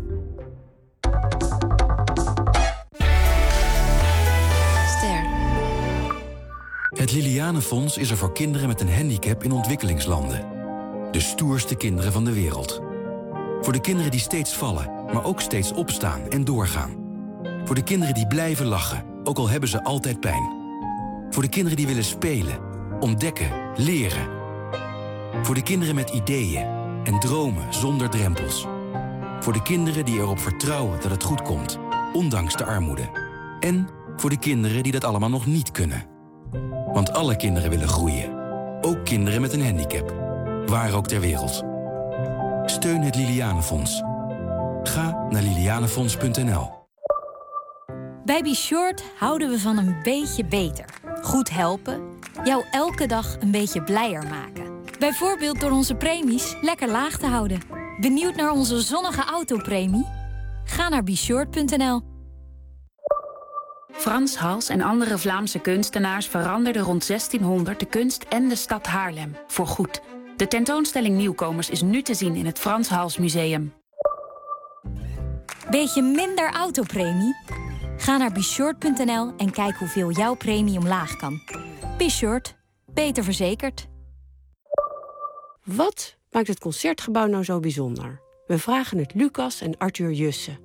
Het Lilianenfonds is er voor kinderen met een handicap in ontwikkelingslanden. De stoerste kinderen van de wereld. Voor de kinderen die steeds vallen, maar ook steeds opstaan en doorgaan. Voor de kinderen die blijven lachen, ook al hebben ze altijd pijn. Voor de kinderen die willen spelen, ontdekken, leren. Voor de kinderen met ideeën en dromen zonder drempels. Voor de kinderen die erop vertrouwen dat het goed komt, ondanks de armoede. En voor de kinderen die dat allemaal nog niet kunnen. Want alle kinderen willen groeien. Ook kinderen met een handicap. Waar ook ter wereld. Steun het Lilianenfonds. Ga naar lilianenfonds punt n l. Bij Be Short houden we van een beetje beter. Goed helpen. Jou elke dag een beetje blijer maken. Bijvoorbeeld door onze premies lekker laag te houden. Benieuwd naar onze zonnige autopremie? Ga naar be short punt n l. Frans Hals en andere Vlaamse kunstenaars veranderden rond zestienhonderd de kunst en de stad Haarlem. Voorgoed. De tentoonstelling Nieuwkomers is nu te zien in het Frans Hals Museum. Beetje minder autopremie? Ga naar be short punt n l en kijk hoeveel jouw premie omlaag kan. Be Short. Beter verzekerd. Wat maakt het Concertgebouw nou zo bijzonder? We vragen het Lucas en Arthur Jussen.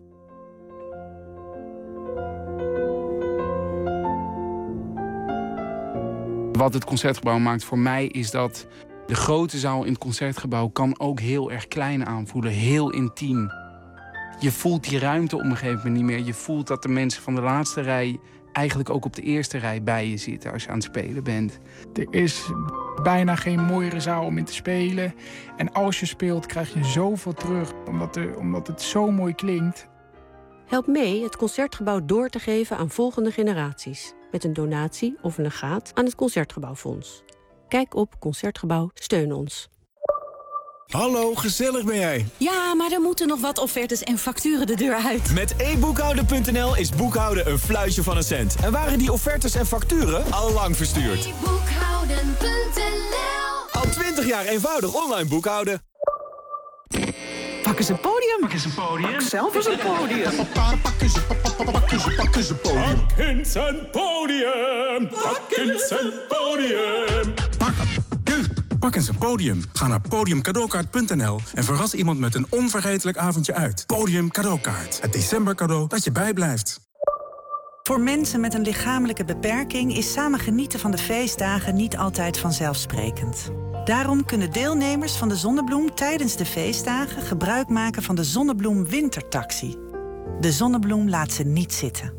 Wat het Concertgebouw maakt voor mij is dat de grote zaal in het Concertgebouw kan ook heel erg klein aanvoelen, heel intiem. Je voelt die ruimte op een gegeven moment niet meer. Je voelt dat de mensen van de laatste rij eigenlijk ook op de eerste rij bij je zitten als je aan het spelen bent. Er is bijna geen mooiere zaal om in te spelen. En als je speelt krijg je zoveel terug, omdat, er, omdat het zo mooi klinkt. Help mee het Concertgebouw door te geven aan volgende generaties. Met een donatie of een legaat aan het Concertgebouwfonds. Kijk op Concertgebouw, steun ons. Hallo, gezellig ben jij? Ja, maar er moeten nog wat offertes en facturen de deur uit. Met e boekhouden punt n l is boekhouden een fluitje van een cent. En waren die offertes en facturen al lang verstuurd. e boekhouden punt n l. Al twintig jaar eenvoudig online boekhouden. Pak eens een podium. Pak eens een podium. Pak zelf eens een podium. Pak eens een podium. Pak eens een podium. Pak eens een podium. Pak eens een podium. Ga naar podium cadeaukaart punt n l en verras iemand met een onvergetelijk avondje uit. Podium Cadeaukaart. Het decembercadeau dat je bijblijft. Voor mensen met een lichamelijke beperking is samen genieten van de feestdagen niet altijd vanzelfsprekend. Daarom kunnen deelnemers van de Zonnebloem tijdens de feestdagen gebruik maken van de Zonnebloem Wintertaxi. De Zonnebloem laat ze niet zitten.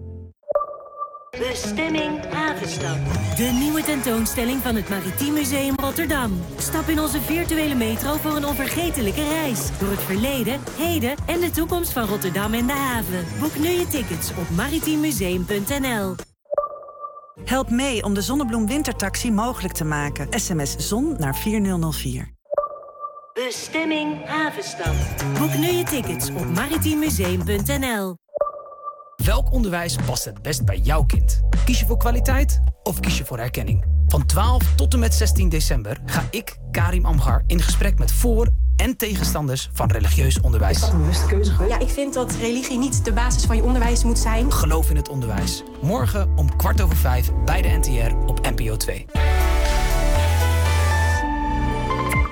Bestemming Havenstad. De nieuwe tentoonstelling van het Maritiem Museum Rotterdam. Stap in onze virtuele metro voor een onvergetelijke reis. Door het verleden, heden en de toekomst van Rotterdam en de haven. Boek nu je tickets op maritiemuseum punt n l. Help mee om de Zonnebloem Wintertaxi mogelijk te maken. S M S zon naar vier nul nul vier. Bestemming Havenstad. Boek nu je tickets op maritiemuseum punt n l. Welk onderwijs past het best bij jouw kind? Kies je voor kwaliteit of kies je voor erkenning? Van twaalf tot en met zestien december ga ik, Karim Amghar, in gesprek met voor- en tegenstanders van religieus onderwijs. Is dat een bewuste keuze geweest? Ja, ik vind dat religie niet de basis van je onderwijs moet zijn. Geloof in het onderwijs. Morgen om kwart over vijf bij de N T R op N P O twee.